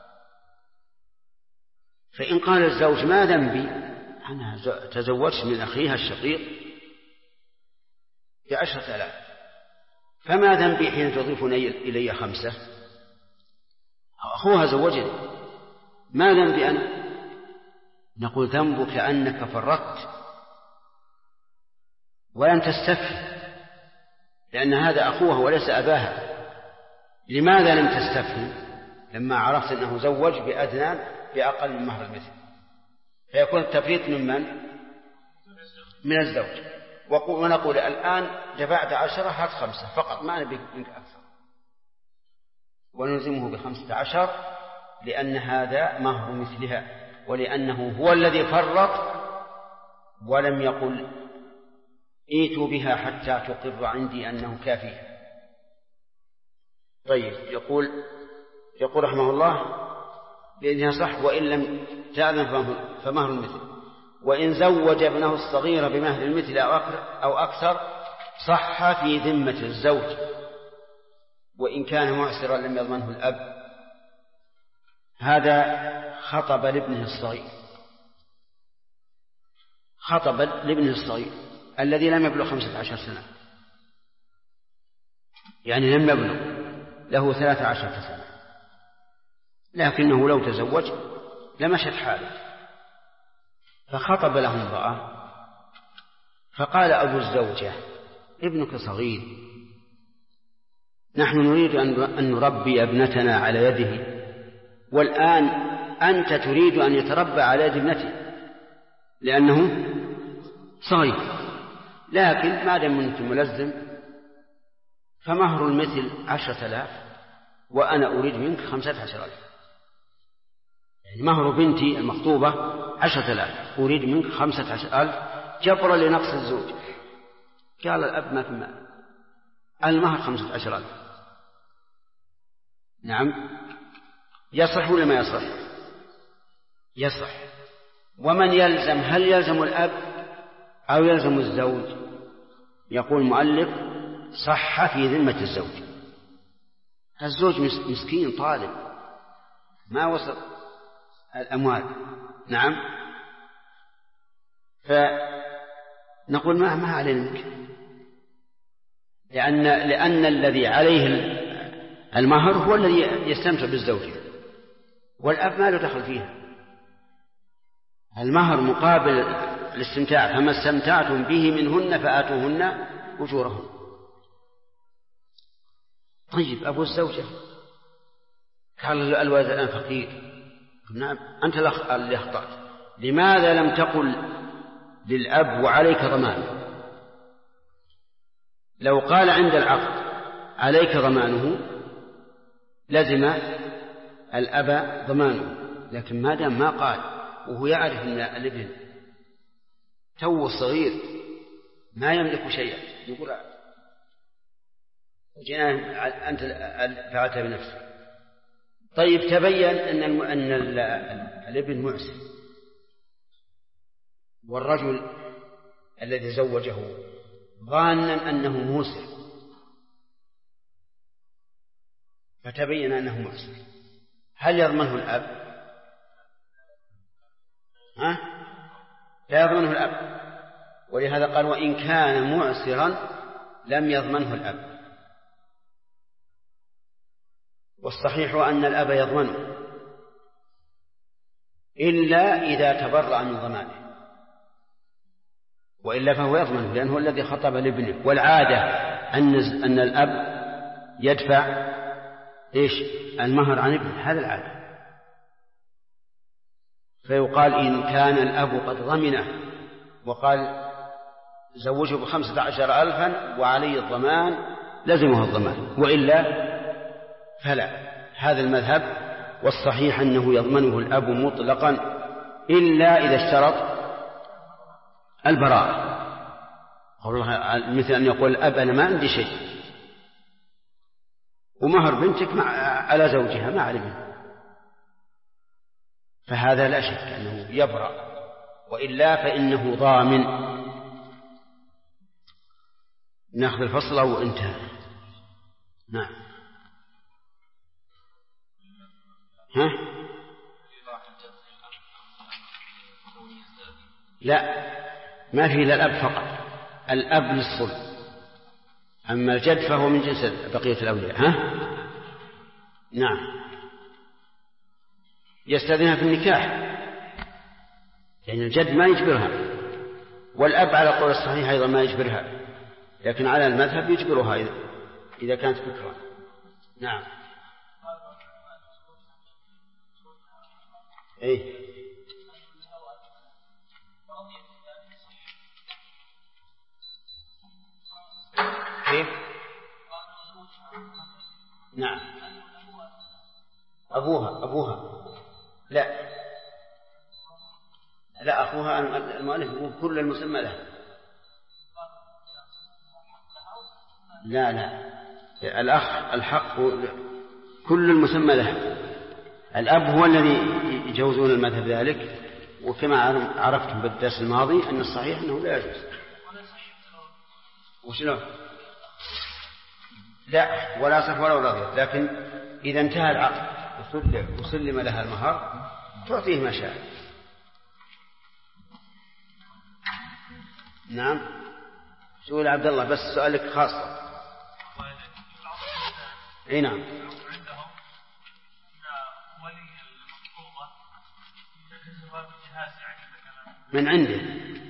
فإن قال الزوج ما ذنبي أنا تزوجت من أخيها الشقيق ب10,000 فما ذنبي حين تضيفني إلي 5؟ أخوها زوجني، ما ذنبي أنا؟ نقول ذنبك أنك فرطت ولم تستفهم، لأن هذا أخوها وليس أباها. لماذا لم تستفهم؟ لما عرفت أنه زوج بأدنى بأقل من مهر المثل، فيكون التفريط من الزوج. ونقول الآن دفعت 10 هات 5 فقط، ما نبي منك أكثر، ونلزمه ب15 لأن هذا مهر مثلها، ولأنه هو الذي فرط ولم يقل ائتوا بها حتى تقر عندي أنه كافيها. طيب، يقول رحمه الله بإذنها صح، وإن لم تأذن فمهر المثل. وإن زوج ابنه الصغير بمهر المثل أو أكثر صح في ذمة الزوج، وإن كان معسرا لم يضمنه الأب. هذا خطب لابنه الصغير الذي لم يبلغ 15 سنة، يعني لم يبلغ، له 13 سنة، لكنه لو تزوج لمشت حاله. فخطب له امرأة، فقال أبو الزوجة ابنك صغير، نحن نريد أن نربي ابنتنا على يده، والآن أنت تريد أن يتربى على يد ابنتي لأنه صغير، لكن ما دام أنت ملزم فمهر المثل 10,000 وأنا أريد منك 15,000، يعني مهر بنتي المخطوبة 10,000 أريد منك 15,000 جبرا لنقص الزوج. قال الأب ما في مال، المهر 15,000. نعم، يصح ولا ما يصح؟ يصح. ومن يلزم، هل يلزم الأب أو يلزم الزوج؟ يقول المؤلف صح في ذمة الزوج. الزوج مسكين طالب ما وصل الأموال. نعم، فنقول ما علينا منك، لأن الذي عليه المهر هو الذي يستمتع بالزوجة، والأب ما له دخل فيها. المهر مقابل الاستمتاع، فما استمتعتم به منهن فآتوهن أجورهن. طيب، أبو الزوجة قال الولد الآن فقير. نعم، أنت اللي أخطأت. لماذا لم تقل للأب وعليك ضمان؟ لو قال عند العقد عليك ضمانه لزم الأب ضمانه، لكن ما دام ما قال وهو يعرف أن الابن تو صغير ما يملك شيئا، يقول جينا أنت فعلت بنفسك. طيب، تبين أن الابن معسر، والرجل الذي زوجه ظانا أنه موسر، فتبين أنه معسر، هل يضمنه الأب؟ لا يضمنه الأب، ولهذا قال وإن كان معسرا لم يضمنه الأب. والصحيح أن الأب يضمنه إلا إذا تبرأ من ضمانه، وإلا فهو يضمنه لأنه الذي خطب لابنه. والعادة أن الأب يدفع المهر عن ابنه، هذا العادة. فيقال إن كان الأب قد ضمنه وقال زوجه ب15,000 وعليه الضمان لزمه الضمان، وإلا فلا. هذا المذهب، والصحيح أنه يضمنه الأب مطلقا إلا إذا اشترط البراءة، مثل أن يقول الأب أنا ما عندي شيء ومهر بنتك على زوجها ما علمه، فهذا لا شك أنه يبرأ، وإلا فإنه ضامن. نأخذ الفصل أو انتهى؟ نعم. لا، ما فيه إلا الأب فقط، الأب للصلب، أما الجد فهو من جنس بقية الأولياء. نعم، يستأذنها في النكاح، يعني الجد ما يجبرها، والأب على قول الصحيح أيضا ما يجبرها، لكن على المذهب يجبرها إذا كانت بكرا. نعم. إيه؟ كيف؟ نعم. أبوها لا أخوها. المؤلف يقول كل المسمى له. لا الحق كل المسمى له. الأب هو الذي يجوزون المذهب ذلك، وكما عرفتم بالدرس الماضي أن الصحيح أنه لا يجوز. وشلون؟ لا ولا صف ولا رضيت، لكن إذا انتهى العقد وسلم لها المهر تعطيه ما شاء. نعم. سؤال عبد الله بس سؤالك خاصة. اي نعم. من عنده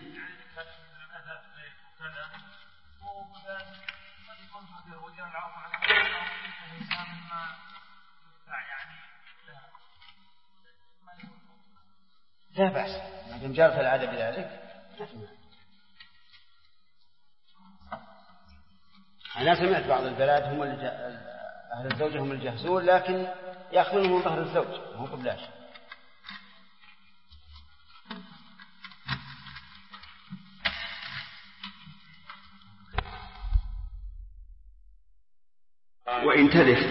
لا بأس، ما جرت العادة بذلك. أنا سمعت بعض البلاد هم أهل الزوجة هم الجهزون، لكن يأخذونه من ظهر الزوج وهم قبلاش. وإن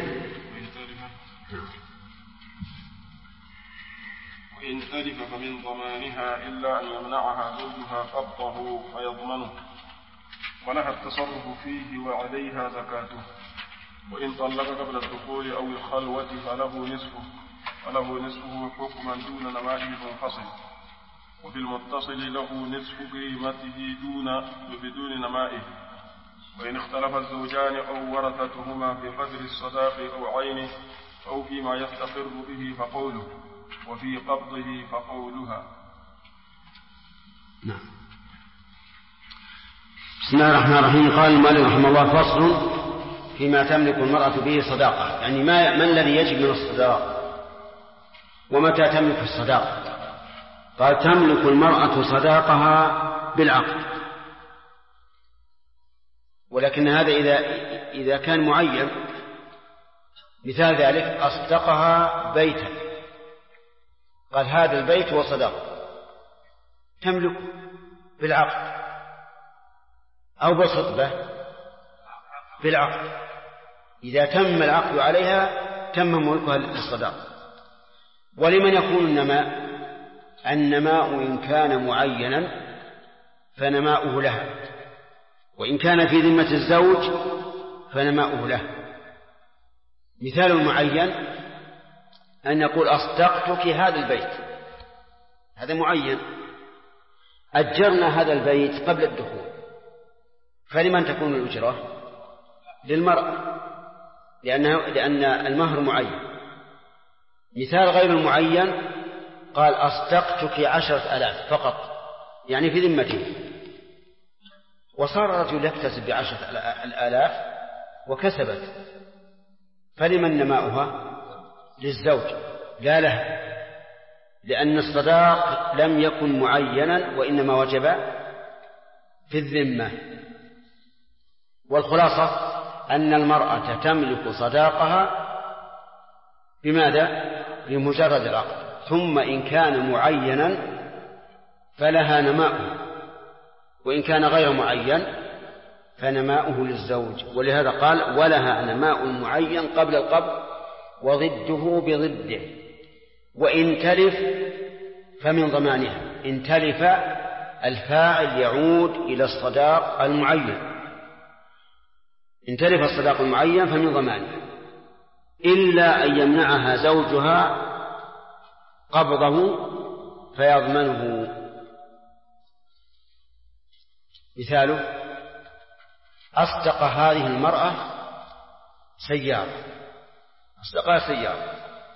تلف فمن ضمانها إلا أن يمنعها زوجها قبضه فيضمنه، ولها التصرف فيه وعليها زكاته. وإن طلق قبل الدخول أو الخلوة فله نصفه حكما دون نمائه منفصل، وفي المتصل له نصف قيمته بدون نمائه. وإن اختلف الزوجان أو ورثتهما في قدر الصداق أو عينه أو فيما يفتقر به فقوله، وفي قبضه فقولها. نعم. بسم الله الرحمن الرحيم. قال المؤلف رحمه الله: فصل فيما تملك المرأة به صداقة، يعني ما الذي يجب من الصداق ومتى تملك الصداق. قال: تملك المرأة صداقها بالعقد، ولكن هذا إذا كان معين. مثال ذلك: أصدقها بيتا، قال هذا البيت هو صداق، تملك بالعقد، أو بالخطبة بالعقد. إذا تم العقد عليها تم ملكها للصداق. ولمن يكون النماء إن كان معينا فنماؤه لها، وإن كان في ذمة الزوج فنماؤه له. مثال المعين أن يقول: أصدقتك هذا البيت، هذا معين، أجرنا هذا البيت قبل الدخول، فلمن تكون الأجرة؟ للمرأة، لأن المهر معين. مثال غير المعين: قال: أصدقتك 10,000 فقط، يعني في ذمته، وصار الرجل يكتسب ب10,000 وكسبت، فلمن نماؤها؟ للزوج لا لها، لأن الصداق لم يكن معينا وإنما وجب في الذمة. والخلاصة أن المرأة تملك صداقها بماذا؟ بمجرد العقد، ثم إن كان معينا فلها نماؤه، وإن كان غير معين فنماؤه للزوج. ولهذا قال: ولها نماء معين قبل القبض وضده بضده. وإن تلف فمن ضمانها. إن تلف الفاعل يعود إلى الصداق المعين، إن تلف الصداق المعين فمن ضمانها، إلا أن يمنعها زوجها قبضه فيضمنه. مثاله: أصدق هذه المرأة سيارة، أصدقها سيارة،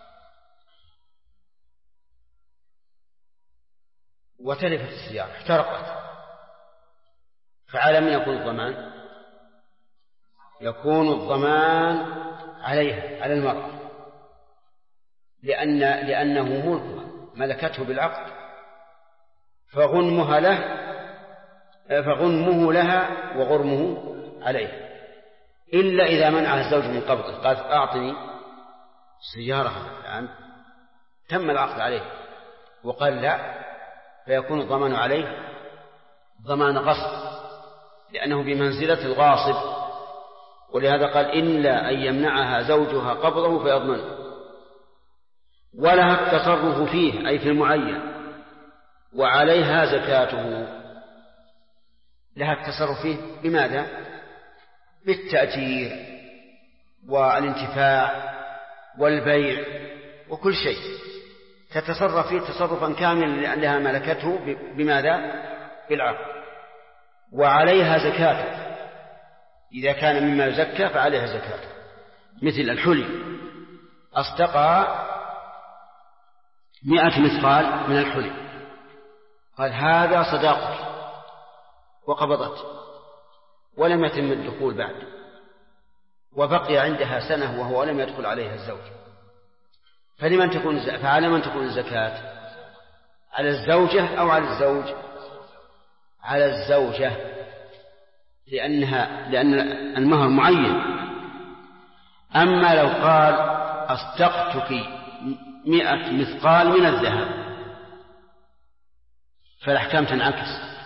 وتلفت السيارة احترقت، فعلى من يكون الضمان؟ يكون الضمان عليها، على المرأة، لأنه ملكها، ملكته بالعقد فغنمه لها وغرمه عليه، إلا إذا منعها الزوج من قبضه، قال أعطني سيارة الآن تم العقد عليه، وقال لا، فيكون الضمان عليه ضمان غصب، لأنه بمنزلة الغاصب. ولهذا قال إلا أن يمنعها زوجها قبضه فيضمنه. ولها التصرف فيه أي في المعين، وعليها زكاته. لها التصرف فيه بماذا؟ بالتأجير والانتفاع والبيع وكل شيء تتصرف فيه تصرفا كاملا لأنها ملكته بماذا؟ بالعقد. وعليها زكاته، إذا كان مما يزكى فعليها زكاته، مثل الحلي أصدقها 100 مثقال من الحلي، قال هذا صداقك، وقبضت ولم يتم الدخول بعد، وبقي عندها سنة وهو لم يدخل عليها الزوج، فعلى من تكون الزكاة؟ على الزوجة أو على الزوج؟ على الزوجة، لأن المهر معين. أما لو قال أصدقتك 100 مثقال من الذهب فالأحكام تنعكس،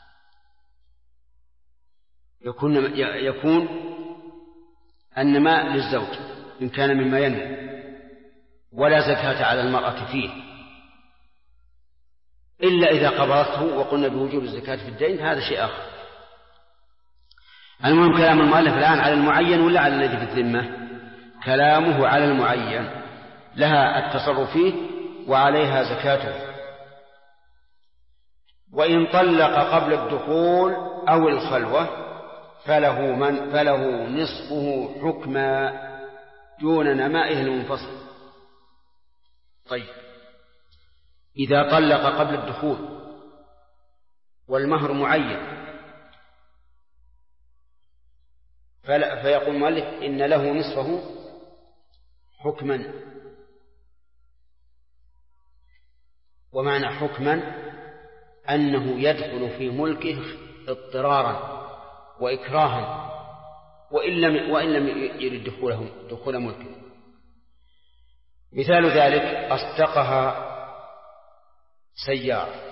يكون النماء للزوج إن كان مما ينمو، ولا زكاة على المرأة فيه إلا إذا قبضته وقلنا بوجوب الزكاة في الدين، هذا شيء آخر. المهم كلام المؤلف الآن على المعين ولا على الذي في الذمة؟ كلامه على المعين، لها التصرف فيه وعليها زكاته. وإن طلق قبل الدخول أو الخلوة فله نصفه حكما دون نمائه المنفصل. طيب، إذا طلق قبل الدخول والمهر معين فيقول المؤلف إن له نصفه حكما. ومعنى حكما أنه يدخل في ملكه اضطرارا وإكراها، وإن لم يرد دخول ملكه. مثال ذلك أصدقها سيارة،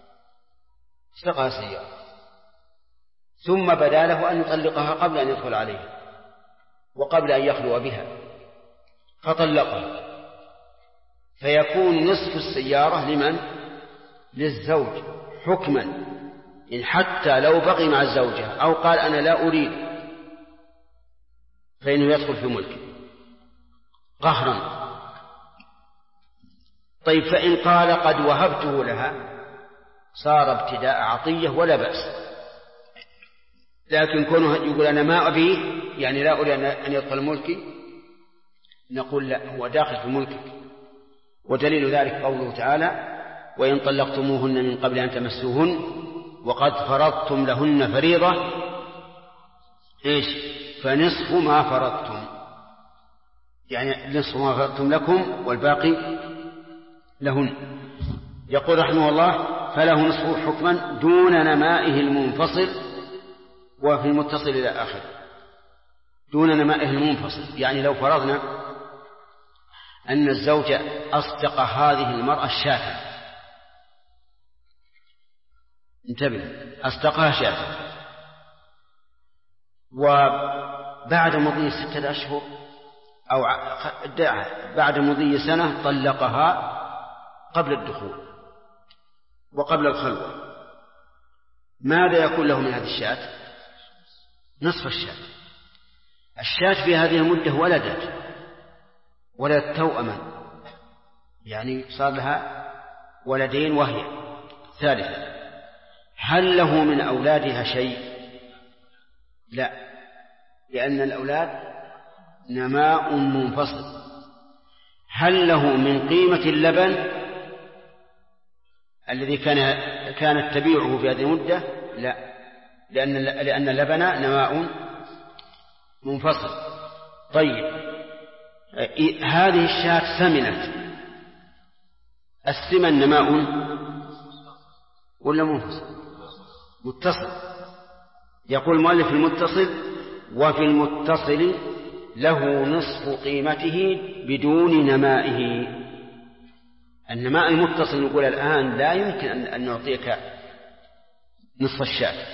ثم بدا له أن يطلقها قبل أن يدخل عليها وقبل أن يخلو بها فطلقها، فيكون نصف السيارة لمن؟ للزوج حكما، إن حتى لو بقي مع الزوجة أو قال أنا لا أريد فإنه يدخل في ملكه قهرا. طيب، فإن قال قد وهبته لها صار ابتداء عطية ولا بأس، لكن كونه يقول أنا ما أبيه يعني لا أريد أن يدخل ملكي، نقول لا، هو داخل في ملكك. ودليل ذلك قوله تعالى وإن طلقتموهن من قبل أن تمسوهن وقد فرضتم لهن فريضة فنصف ما فرضتم، يعني نصف ما فرضتم لكم والباقي لهن. يقول رحمه الله فله نصف حكما دون نمائه المنفصل، وفي المتصل إلى آخر دون نمائه المنفصل. يعني لو فرضنا أن الزوج أصدق هذه المرأة الشاة، انتبه، أصدقها شاة، وبعد مضي 6 أشهر أو بعد مضي سنة طلقها قبل الدخول وقبل الخلوة، ماذا يكون له من هذه الشاة؟ نصف الشاة. الشاة في هذه المدة ولدت توأما، يعني صار لها ولدين وهي ثالثة. هل له من أولادها شيء؟ لا، لأن الأولاد نماء منفصل. هل له من قيمة اللبن الذي كانت تبيعه في هذه المدة؟ لا، لأن اللبن نماء منفصل. طيب، هذه الشاة ثمنت السمن نماء ولا منفصل؟ متصل. يقول المؤلف المتصل: وفي المتصل له نصف قيمته بدون نمائه. النماء المتصل نقول الآن لا يمكن أن نعطيك نصف الشاة.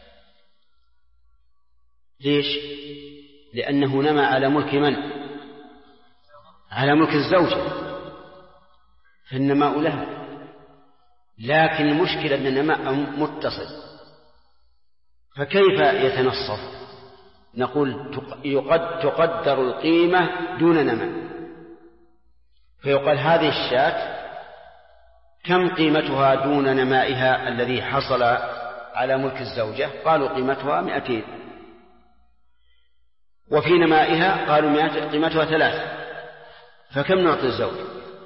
ليش؟ لأنه نمى على ملك من؟ على ملك الزوجة، فالنماء لها. لكن المشكلة أن النماء متصل، فكيف يتنصف؟ نقول تقدر القيمة دون نماء، فيقال هذه الشاة كم قيمتها دون نمائها الذي حصل على ملك الزوجة؟ قالوا قيمتها 200، وفي نمائها قالوا قيمتها 3، فكم نعطي الزوج؟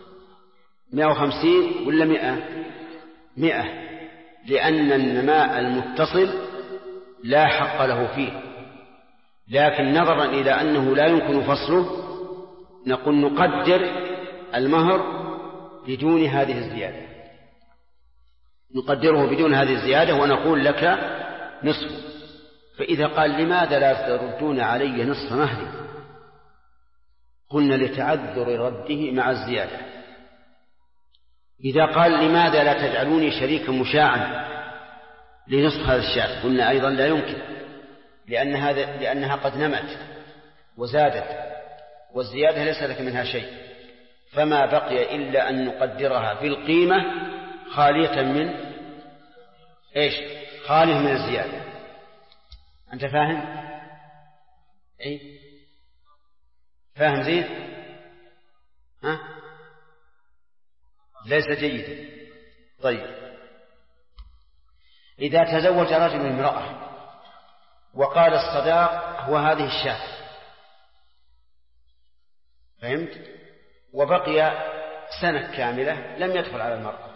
150 ولا 100؟ لأن النماء المتصل لا حق له فيه، لكن نظرا إلى أنه لا يمكن فصله نقول نقدر المهر بدون هذه الزيادة، نقدره بدون هذه الزيادة ونقول لك نصف. فإذا قال لماذا لا تردون علي نصف مهري؟ قلنا لتعذر رده مع الزيادة. إذا قال لماذا لا تجعلوني شريكا مشاعا لنصف هذا الشاة؟ قلنا أيضا لا يمكن، لأنها قد نمت وزادت، والزيادة ليس لك منها شيء، فما بقي إلا أن نقدرها في القيمة خالية من إيش؟ خالية من الزيادة. أنت فاهم؟ أي فاهم زين؟ ها؟ ليس جيدا. طيب، إذا تزوج رجل امرأة وقال الصداق هو هذه الشاة، فهمت؟ وبقي سنة كاملة لم يدخل على المرأة،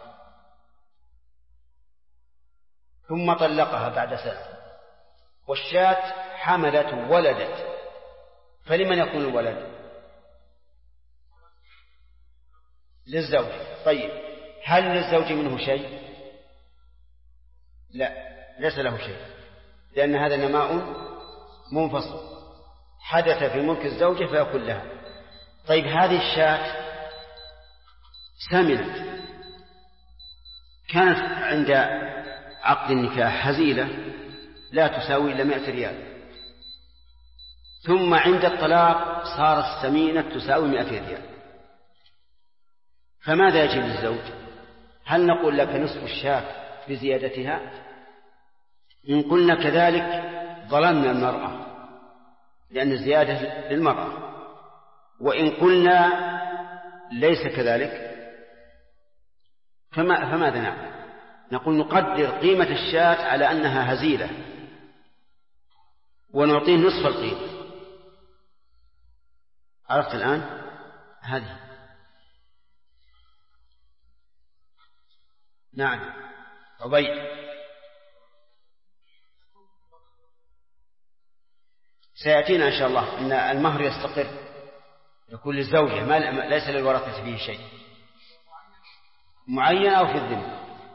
ثم طلقها بعد سنة، والشاة حملت وولدت، فلمن يكون الولد؟ للزوج. طيب، هل للزوج منه شيء؟ لا، ليس له شيء، لأن هذا نماء منفصل حدث في ملك الزوجة فيكون لها. طيب، هذه الشاة سمنت، كانت عند عقد النكاح هزيلة لا تساوي إلا 100 ريال، ثم عند الطلاق صارت سمينة تساوي 200 ريال، فماذا يجب للزوج؟ هل نقول لك نصف الشاة بزيادتها؟ إن قلنا كذلك ظلمنا المرأة، لأن الزيادة للمرأة. وإن قلنا ليس كذلك فماذا نعمل؟ نقول نقدر قيمة الشاة على أنها هزيلة ونعطيه نصف القيمة. عرفت الآن؟ هذه نعم. عبيد، سيأتينا إن شاء الله أن المهر يستقر يكون للزوجة، ليس للورثة فيه شيء معين أو في الذمة.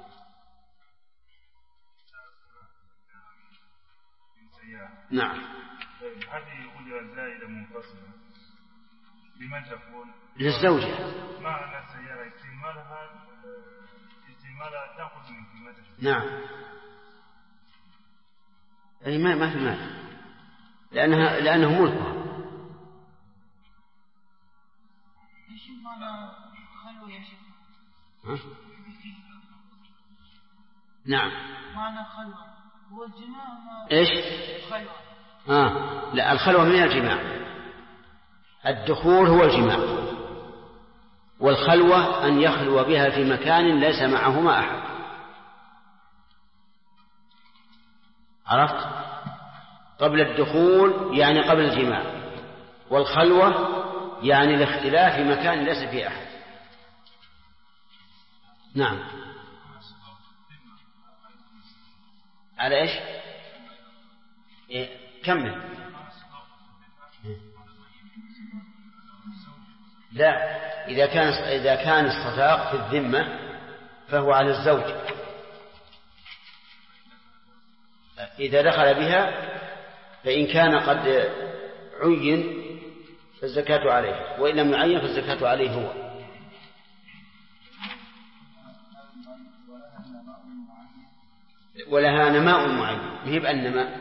نعم. هذه أجرة زائدة منفصلة لمن تكون؟ للزوجة. معنى السيارة استعمالها تأخذ من قيمتها. نعم. أي ما في مال، لأنه ملكها. ايش معنى خلوة يا شيخ؟ نعم. معنى خلوة هو الجماع. ايش؟ خلوة. لا، الخلوة من الجماع، الدخول هو الجماع، والخلوة أن يخلو بها في مكان ليس معهما أحد. عرفت؟ قبل الدخول يعني قبل الجماع، والخلوة يعني الاختلاف في مكان ليس فيه أحد. نعم. على إيش؟ كمل. لا، إذا كان الصداق في الذمة فهو على الزوج، إذا دخل بها فإن كان قد عين فالزكاة عليه، وإن لم يعين فالزكاة عليه هو. ولها نماء معين، مهب النماء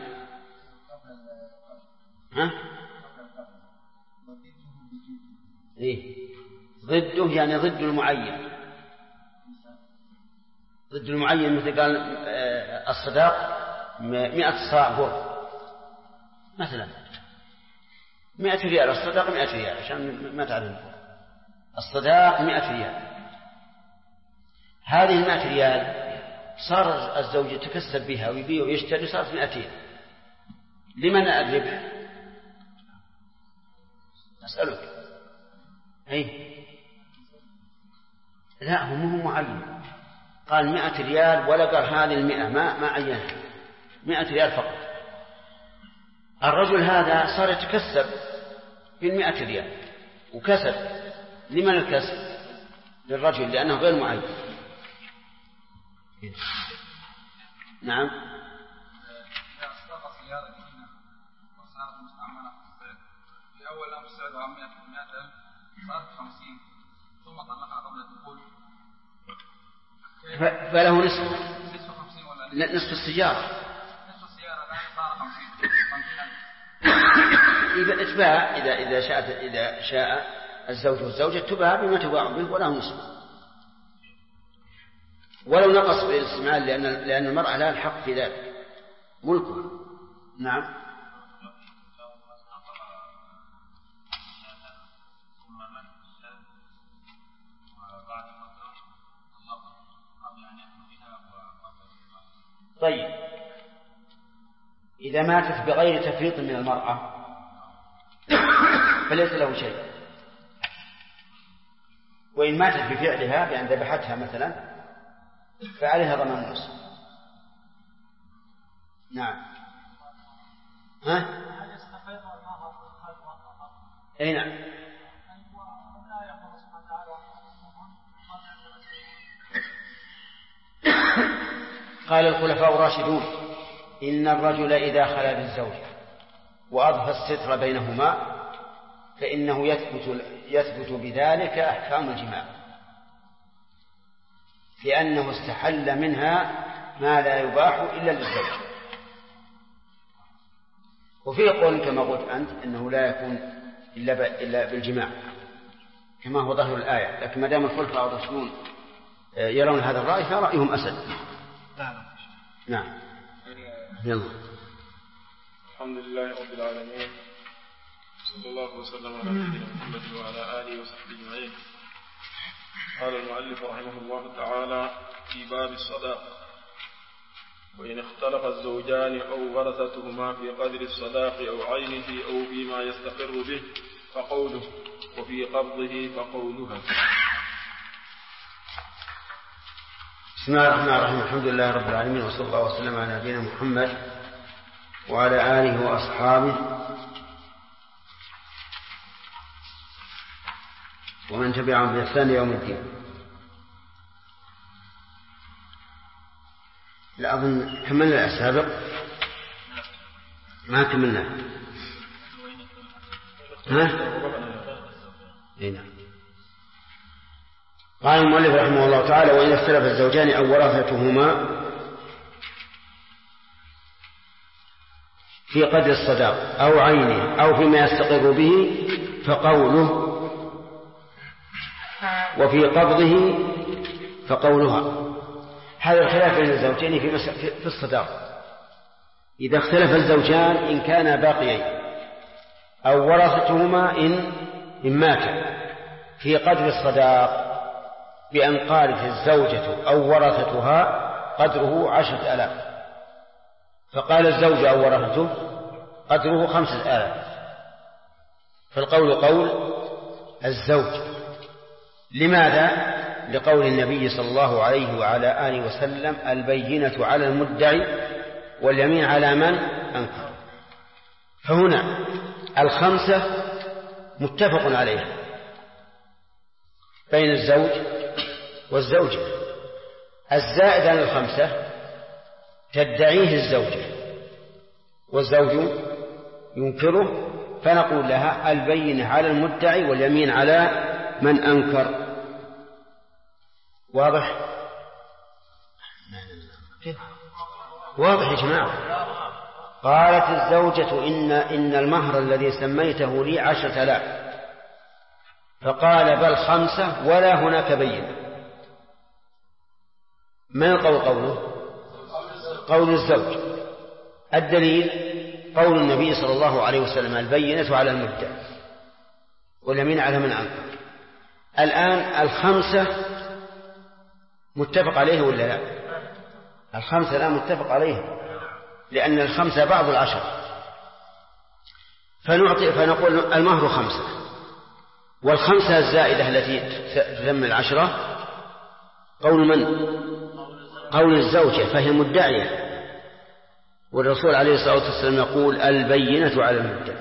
إيه؟ ضده يعني ضد المعين، ضد المعين، مثل قال الصداق 100 صاع بر مثلا، 100 ريال الصداق، 100 ريال عشان ما تعرف الصداق 100 ريال. هذه 100 ريال صار الزوج يتكسب بها ويبيع ويشتري، صارت 200. لمن الربح؟ أسألك. أي لا، هو مو معين، قال 100 ريال ولا قال هذه 100، ما عينها، 100 ريال فقط. الرجل هذا صار يتكسب ب100 ريال وكسب. لمن الكسب؟ للرجل، لأنه غير معين. نعم. إذا أصدق سيارة جديدة وصارت مستعملة في الصيف، في أول أمر سعرها 100 صارت 50 ثم طلقها قبل الدخول، فله نصف 50 ولا نصف السيارة. نصف السيارة الآن صار 50. إذا شاء الزوج والزوجة تباع بما تباع به وله نصف، ولو نقص بالاستعمال، لأن المرأة لها الحق في ذلك، ملكها. نعم. طيب، إذا ماتت بغير تفريط من المرأة فليس له شيء، وإن ماتت بفعلها بأن ذبحتها مثلا فعليها ضمان النصف. نعم. أي نعم. قال الخلفاء الراشدون: إن الرجل إذا خلا بالزوج وأضفى الستر بينهما فإنه يثبت بذلك أحكام الجماع، لأنه استحل منها ما لا يباح إلا للزوج. وفي قول كما قلت أنت أنه لا يكون إلا بالجماع كما هو ظاهر الآية، لكن ما دام الخلفاء الراشدون يرون هذا الرأي فرأيهم أسد. نعم. يلا. الحمد لله رب العالمين، صلى الله وسلم على نبينا محمد وعلى آله وصحبه أجمعين. قال المؤلف رحمه الله تعالى في باب الصداق: وإن اختلف الزوجان أو ورثتهما في قدر الصداق أو عينه أو فيما يستقر به فقوله، وفي قبضه فقولها. بسم الله الرحمن الرحيم. الحمد لله رب العالمين، وصلى الله وسلم على نبينا محمد وعلى آله وأصحابه ومن تبعهم بإحسان يوم الدين. لا أظن كملنا السابق، ما كملنا. نعم. قال المؤلف رحمه الله تعالى: وإن اختلف الزوجان أو ورثتهما في قدر الصداق أو عينه أو فيما يستقر به فقوله، وفي قبضه فقولها. هذا الخلاف بين الزوجين في الصداق. إذا اختلف الزوجان إن كانا باقيين أو ورثتهما إن مات في قدر الصداق بأن قالت الزوجة أو ورثتها قدره 10,000، فقال الزوج أو ورثته قدره 5,000، فالقول قول الزوج. لماذا؟ لقول النبي صلى الله عليه وعلى آله وسلم: البينة على المدعي واليمين على من أنكر. فهنا 5 متفق عليها، بين الزوج والزوجة. الزائد عن 5 تدعيه الزوجة والزوج ينكره، فنقول لها البينة على المدعي واليمين على من أنكر. واضح؟ واضح يا جماعة. قالت الزوجة إن المهر الذي سميته لي 10,000، فقال بل 5 ولا هناك بينة. ما القول؟ قول الزوج. الدليل قول النبي صلى الله عليه وسلم البينة على المدعي واليمين على من أنكر. الآن 5 متفق عليه ولا لا؟ 5 الآن متفق عليه، لأن 5 بعض 10، فنقول المهر 5، وال5 الزائدة التي تسمى 10 قول من؟ قول الزوجة، فهي مدعية، والرسول عليه الصلاة والسلام يقول البينة على المدعي.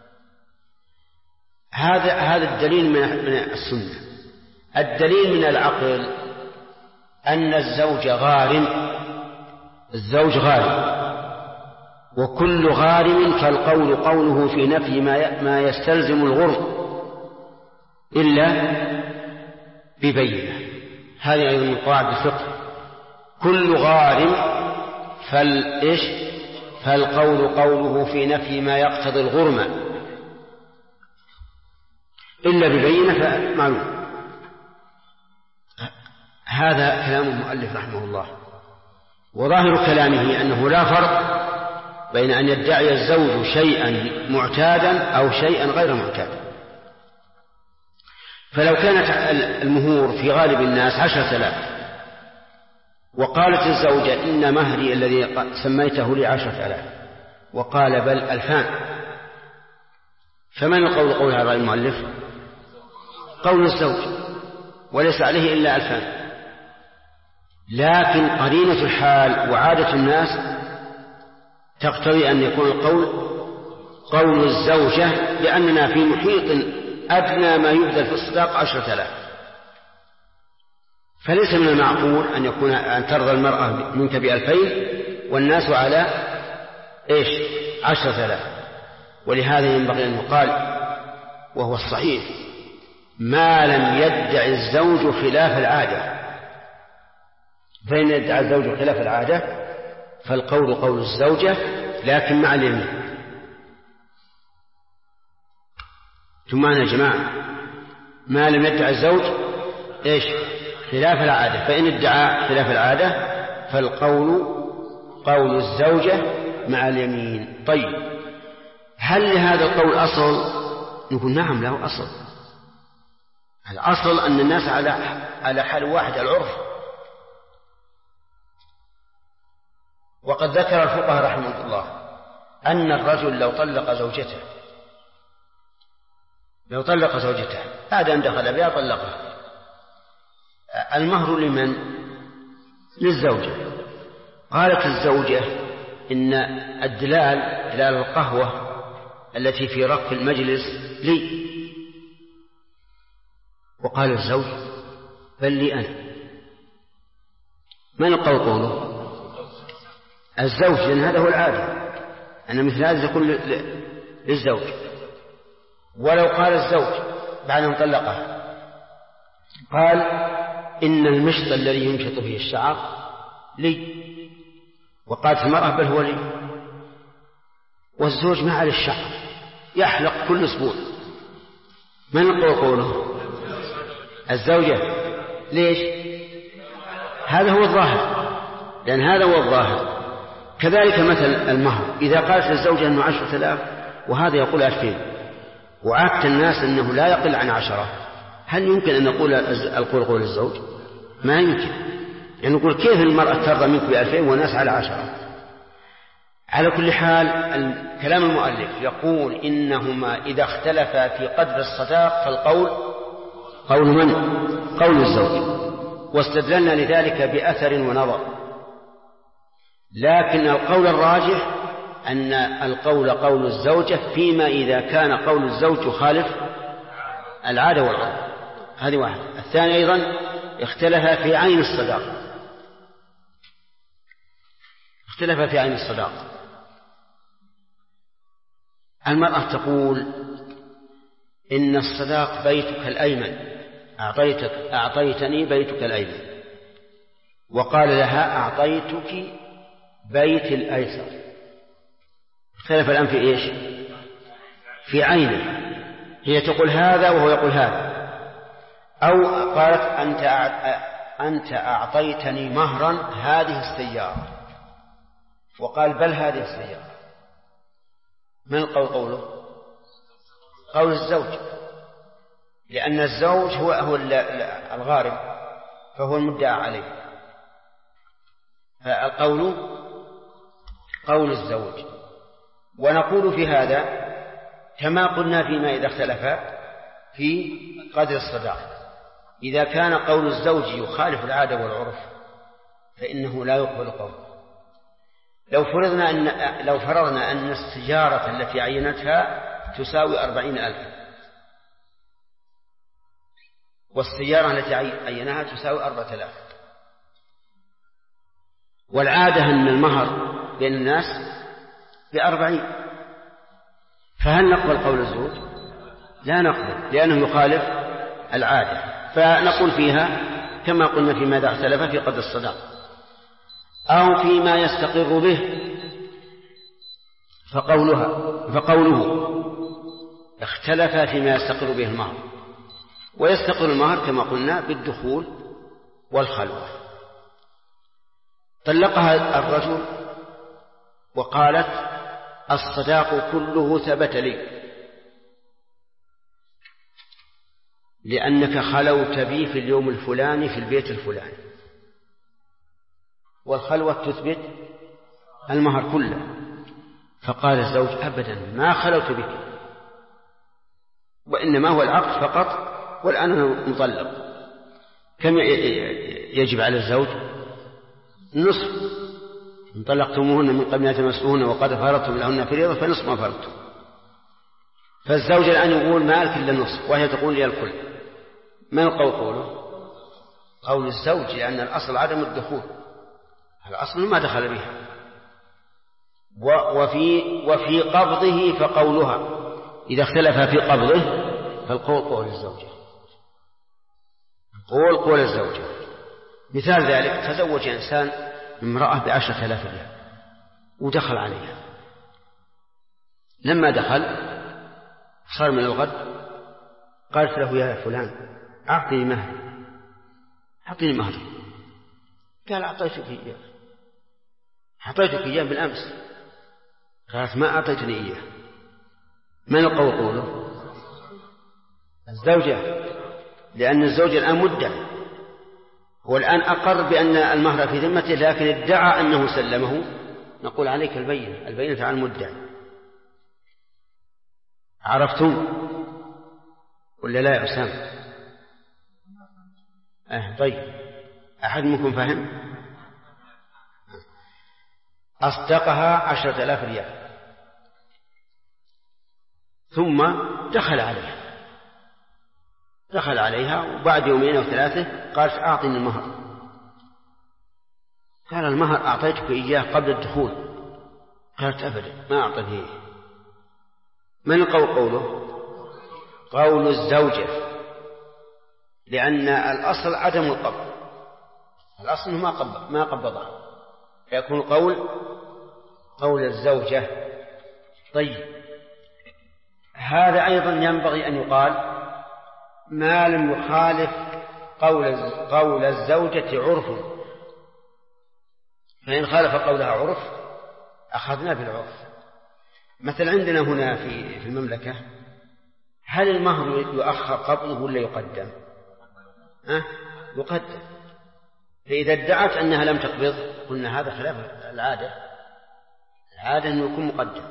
هذا الدليل من السنة. الدليل من العقل أن الزوج غارم، الزوج غارم، وكل غارم فالقول قوله في نفي ما يستلزم الغرم إلا ببينة. هذه أيضا من قواعد الفقه. كل غارم فالقول قوله في نفي ما يقتضي الغرم إلا ببينة فمعلوم. هذا كلام المؤلف رحمه الله، وظاهر كلامه أنه لا فرق بين أن يدعي الزوج شيئا معتادا أو شيئا غير معتاد. فلو كانت المهور في غالب الناس 10,000 وقالت الزوجة إن مهري الذي سميته لي 10,000 وقال بل 2,000، فمن القول قول هذا المؤلف؟ قول الزوج، وليس عليه إلا 2,000. لكن قرينة الحال وعادة الناس تقتضي أن يكون القول قول الزوجة، لأننا في محيط أدنى ما يبذل في الصداق 10,000، فليس من المعقول أن ترضى المرأة منك ب2,000 والناس على 10,000. ولهذا ينبغي أن يقال وهو الصحيح ما لم يدع الزوج خلاف العادة، فإن يدعى الزوج خلاف العادة فالقول قول الزوجة لكن مع اليمين. ثم يا جماعة ما لم يدع الزوج خلاف العادة، فإن ادعى خلاف العادة فالقول قول الزوجة مع اليمين. طيب هل لهذا القول أصل؟ نقول نعم له أصل. الأصل أن الناس على حال واحد، العرف. وقد ذكر الفقهاء رحمه الله أن الرجل لو طلق زوجته بعد أن دخل بها طلقها، المهر لمن؟ للزوجة. قالت الزوجة إن دلال القهوة التي في رف المجلس لي، وقال الزوج بل لي أنا. من القول قوله؟ الزوج، لأن هذا هو العادة أن مثل هذا يكون للزوج. ولو قال الزوج بعد أن طلقها قال إن المشط الذي يمشط فيه الشعر لي، وقالت المرأة بل هو لي، والزوج ما عليه الشعر يحلق كل أسبوع، من القول قوله؟ الزوجة. ليش؟ هذا هو الظاهر، لأن هذا هو الظاهر. كذلك مثل المهر، إذا قالت للزوجة أنه 10,000 وهذا يقول 2,000 وعادة الناس أنه لا يقل عن 10، هل يمكن أن نقول القول قول الزوج؟ ما يمكن. يعني نقول كيف المرأة ترضى منك ب2,000 والناس على 10؟ على كل حال كلام المؤلف يقول إنهما إذا اختلفا في قدر الصداق فالقول قول من؟ قول الزوج. واستدللنا لذلك بأثر ونظر، لكن القول الراجح أن القول قول الزوجة فيما إذا كان قول الزوج يخالف العادة والعرف. هذه واحد. الثاني أيضا اختلف في عين الصداق. اختلف في عين الصداق. المرأة تقول إن الصداق بيتك الأيمن، أعطيتني بيتك الأيمن، وقال لها أعطيتك بيت الأيسر. اختلف الآن في إيش؟ في عينه. هي تقول هذا وهو يقول هذا، أو قالت أنت أعطيتني مهرا هذه السيارة، وقال بل هذه السيارة. من القول قوله؟ قول الزوج، لأن الزوج هو الغارم، فهو المدعى عليه، فالقول قول الزوج. ونقول في هذا كما قلنا فيما إذا اختلفا في قدر الصداق، إذا كان قول الزوج يخالف العادة والعرف فإنه لا يقبل قوله. لو فرضنا أن السيارة التي عينتها تساوي 40,000، والسيارة التي عينها تساوي 4,000، والعادة أن المهر بين الناس ب40، فهل نقبل قول الزوج؟ لا نقبل، لأنه يخالف العادة. فنقول فيها كما قلنا فيما إذا اختلف في قدر الصداق أو فيما يستقر به، فقوله اختلف فيما يستقر به المهر. ويستقر المهر كما قلنا بالدخول والخلوة. طلقها الرجل وقالت الصداق كله ثبت لي لأنك خلوت بي في اليوم الفلاني في البيت الفلاني، والخلوة تثبت المهر كله. فقال الزوج أبدا ما خلوت بك، وإنما هو العقد فقط، والآن أنا مطلق. كم يجب على الزوج؟ النصف. إن طلقتموهن من قبل أن تمسوهن وقد فرضتم لهن فريضة فنصف ما فرضتم. فالزوج الآن يقول مالك إلا النصف، وهي تقول لي الكل. من القول قوله؟ قول الزوج، لأن الأصل عدم الدخول، الأصل ما دخل بها. وفي قبضه فقولها، إذا اختلف في قبضه فالقول قول الزوجة، قول الزوجة. مثال ذلك تزوج إنسان امرأة ب10,000 ريال ودخل عليها. لما دخل صار من الغد قالت له يا فلان أعطني مهر، أعطني مهر. قال أعطيتك إياه بالأمس. قالت ما أعطيتني إياه. من القول قوله؟ الزوجة، لأن الزوج الآن مدعي، هو الآن أقر بأن المهر في ذمته، لكن ادعى أنه سلمه. نقول عليك البينة على المدعي. عرفتم ولا لا يا أسامة؟ طيب، أحد منكم فهم؟ أصدقها 10,000 ريال ثم دخل عليها وبعد 2 أو 3 قالت أعطني المهر. قال المهر أعطيتك إياه قبل الدخول. قالت أبدا ما أعطني إياه. من القول قوله؟ قول الزوجة، لأن الأصل عدم القبض، الأصل ما قبضها، يكون قول الزوجة. طيب، هذا أيضا ينبغي أن يقال ما لم يخالف قول الزوجة عرف، فإن خالف قولها عرف أخذنا بالعرف. مثلا عندنا هنا في المملكة، هل المهر يؤخر قبضه ولا يقدم؟ يقدم. فإذا ادعت أنها لم تقبض قلنا هذا خلاف العادة أنه يكون مقدم.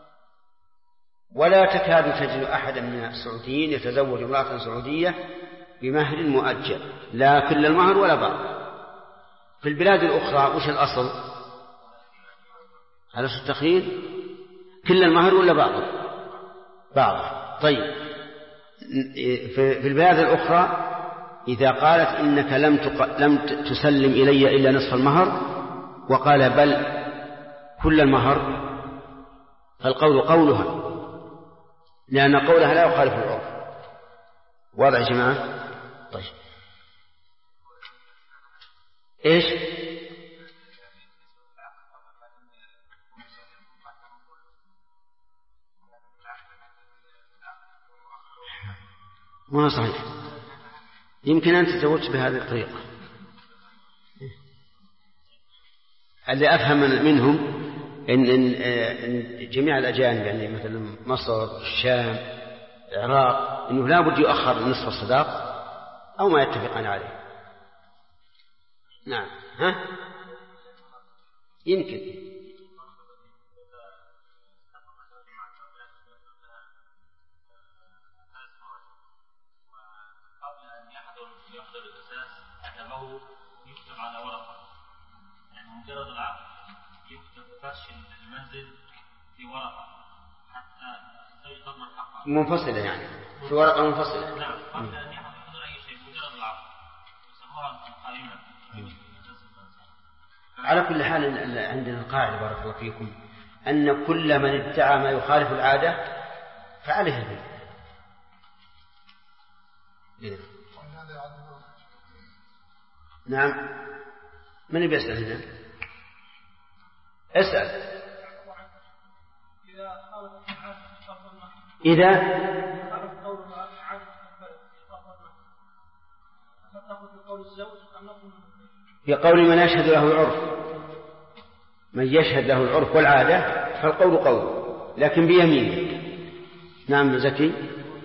ولا تكاد تجد أحدا من السعوديين يتزوج امرأة سعودية بمهر مؤجل، لا كل المهر ولا بعض. في البلاد الأخرى وش الأصل؟ على التخيير، كل المهر ولا بعضه. طيب، في البلاد الأخرى إذا قالت إنك لم تسلم إلي إلا نصف المهر وقال بل كل المهر، فالقول قولها، لأن قولها لا يخالف العرف. واضح يا جماعة؟ طيب إيش؟ ما صحيح، يمكن أن تزوجت بهذه الطريقة. اللي أفهم منهم إن جميع الأجانب، يعني مثل مصر، الشام، العراق، إنه لا بد يؤخر نصف الصداق أو ما يتفقان عليه. نعم، ها؟ يمكن. يكتب على ورقة، يعني مجرد العقد يكتب فرش المنزل في ورقة حتى تضمن حقها منفصلة، يعني في ورقة منفصلة. نعم، قبل أن يحضر أي شيء مجرد العقد يسموها قائمة. على كل حال عندنا القاعدة بارك الله فيكم أن كل من ادعى ما يخالف العادة فعليه البيع. نعم، من بيسأل هنا؟ اسأل. إذا بقول من يشهد له العرف، من يشهد له العرف والعادة فالقول قول، لكن بيمينه. نعم زكي.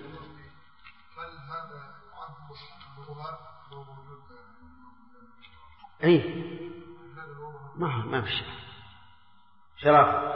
اي ما في شرف.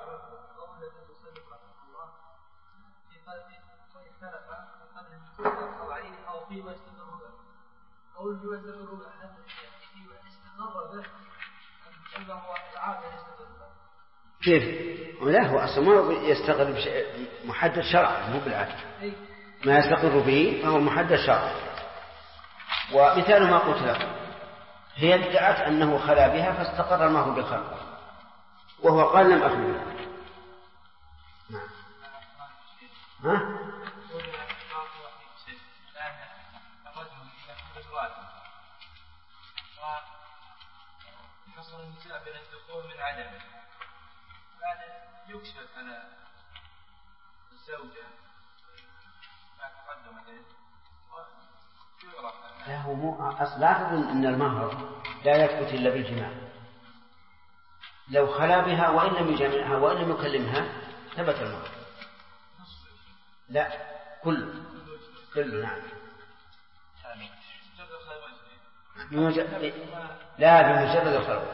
كيف؟ لا، هو أصلا ما يستقر محدد شرعا، مو بالعادة. ما يستقر به فهو محدد شرعا. ومثال ما قلت لكم، هي ادعت أنه خلا بها فاستقر المهر بالخلق، وهو قال لم أخل بها. ها؟ حصل النزاع بين الدخول من عدمه، بعد يكشف على الزوجة ما تقدم عليه ويعرف. لا، هو مو أصل. لا تظن أن المهر لا يثبت إلا بالجماع. لو خلا بها وإن لم يجامعها وإن لم يكلمها ثبت المهر. لا، كله نعم. لا، بمجرد الخلوة.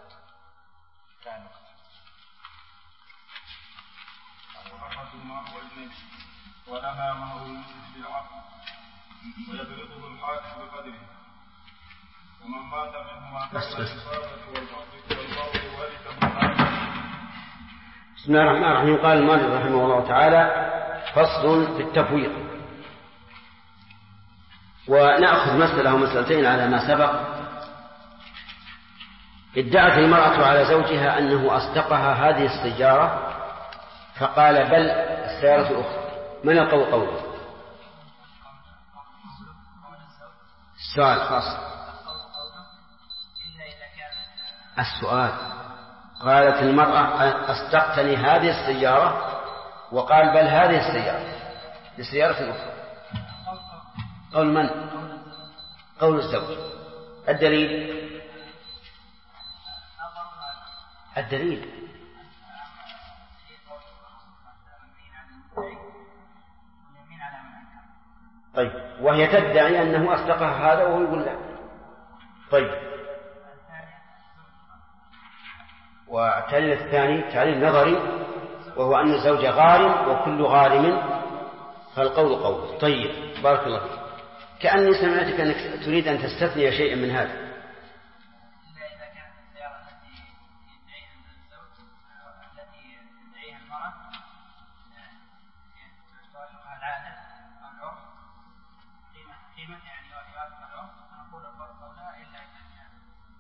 ولها مهر المسلم بالعقد ويبلغه الحاكم بقدره، ومن مات منهما قبل الإصابة والبغض ورثه الحاكم. بسم الله الرحمن الرحيم. قال المؤلف رحمه الله تعالى: فصل في التفويض. ونأخذ مسألة ومسألتين على ما سبق. ادعت المرأة على زوجها أنه أصدقها هذه السيارة فقال بل السيارة الأخرى. من القول قوله؟ السؤال خاص. السؤال: قالت المرأة أصدقتني هذه السيارة، وقال بل هذه السيارة لسيارة أخرى. قول من؟ قول الزوج. الدليل طيب، وهي تدعي أنه أصدقها هذا وهو يقول لا. طيب، والتعليل الثاني تعليل نظري، وهو أن الزوج غارم وكل غارم فالقول قول. طيب، بارك الله فيك. كأني سمعتك أنك تريد أن تستثني شيئا من هذا.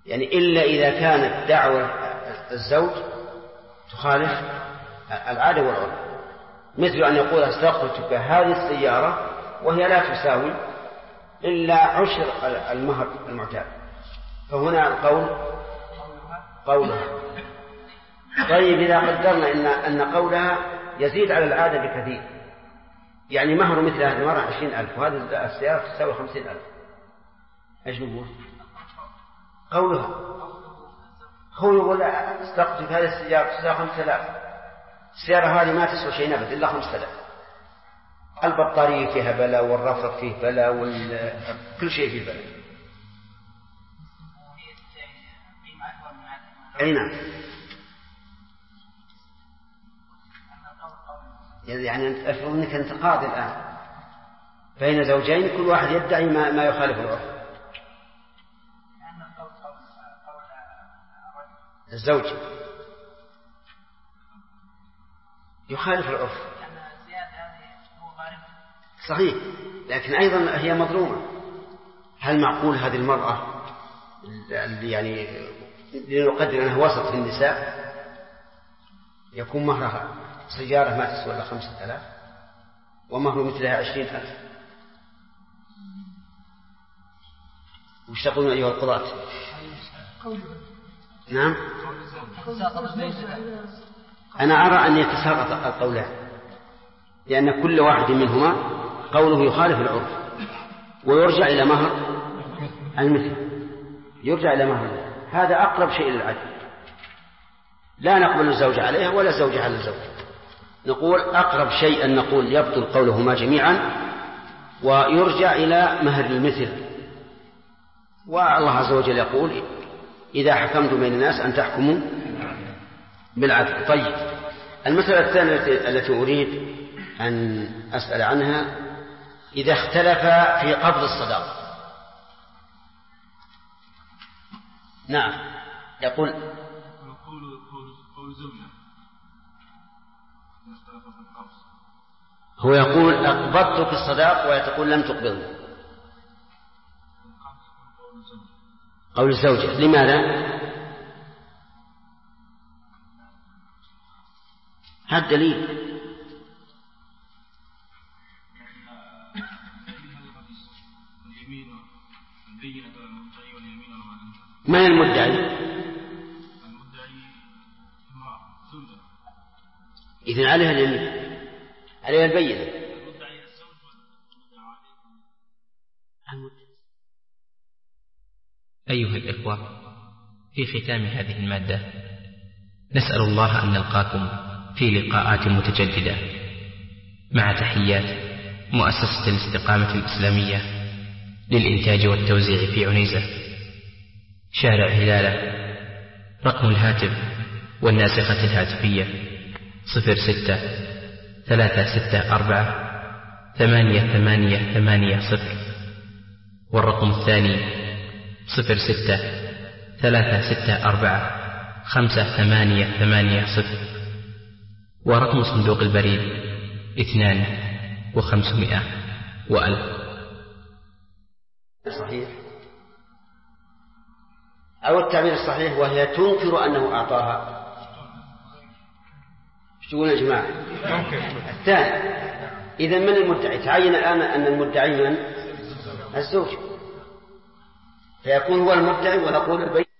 يعني إلا إذا كانت دعوة الزوج تخالف العادة والعرف، مثل أن يقول استأخرتك هذه السيارة وهي لا تساوي إلا 10 المهر المعتاد، فهنا القول قولها. طيب إذا قدرنا أن قولها يزيد على العادة بكثير، يعني مهر مثل هذه المرة 20,000 وهذه السيارة تساوي 50,000، ايش نقول؟ قولها. هو يقول استأخرتك هذه السيارة تساوي 5,000، السيارة هذه ما تسوى شيء أبدا إلا 5,000، البطارية فيها بلاء والرفرف فيه بلاء كل شيء فيه بلاء. أي نعم. يعني أفرض أنك أنت قاضي الآن بين زوجين كل واحد يدعي ما يخالف العرف. الزوج يخالف العرف صحيح، لكن أيضا هي مظلومة. هل معقول هذه المرأة اللي يعني لنقدر أنها وسط في النساء يكون مهرها سيارة ما تسوى إلا 5,000 ومهر مثلها 20,000؟ وش تقولون أيها القضاة؟ نعم، أنا أرى أن يتساقط القولان، لأن كل واحد منهما قوله يخالف العرف ويرجع إلى مهر المثل، يرجع إلى مهر المثل. هذا أقرب شيء للعدل. لا نقبل الزوج عليها ولا الزوج على الزوج، نقول أقرب شيء أن نقول يبطل قولهما جميعا ويرجع إلى مهر المثل. والله عز وجل يقول إذا حكمتم بين الناس أن تحكموا بالعدل. طيب، المسألة الثانية التي أريد أن أسأل عنها إذا اختلف في قبض الصداق. نعم، يقول هو يقول أقبضتك الصداق وهي تقول لم تقبضني. قول الزوجة. لماذا؟ هذا دليل. من المدعي؟ إذن عليها اليمين، عليها البينة. أيها الإخوة، في ختام هذه المادة نسأل الله أن نلقاكم في لقاءات متجددة، مع تحيات مؤسسة الاستقامة الإسلامية للإنتاج والتوزيع في عنيزة، شارع هلالة. رقم الهاتف والناسخة الهاتفية 06-364-8880، والرقم الثاني 06-364-5880، ورقم صندوق البريد 2 و500 و1000. صحيح، أو التعبير الصحيح وهي تنكر أنه أعطاها. ايش تقولون يا جماعة؟ الثاني. إذا من المدعي؟ تعين الآن أن المدعي من؟ الزوج، فيكون هو المدعي ونقول البيت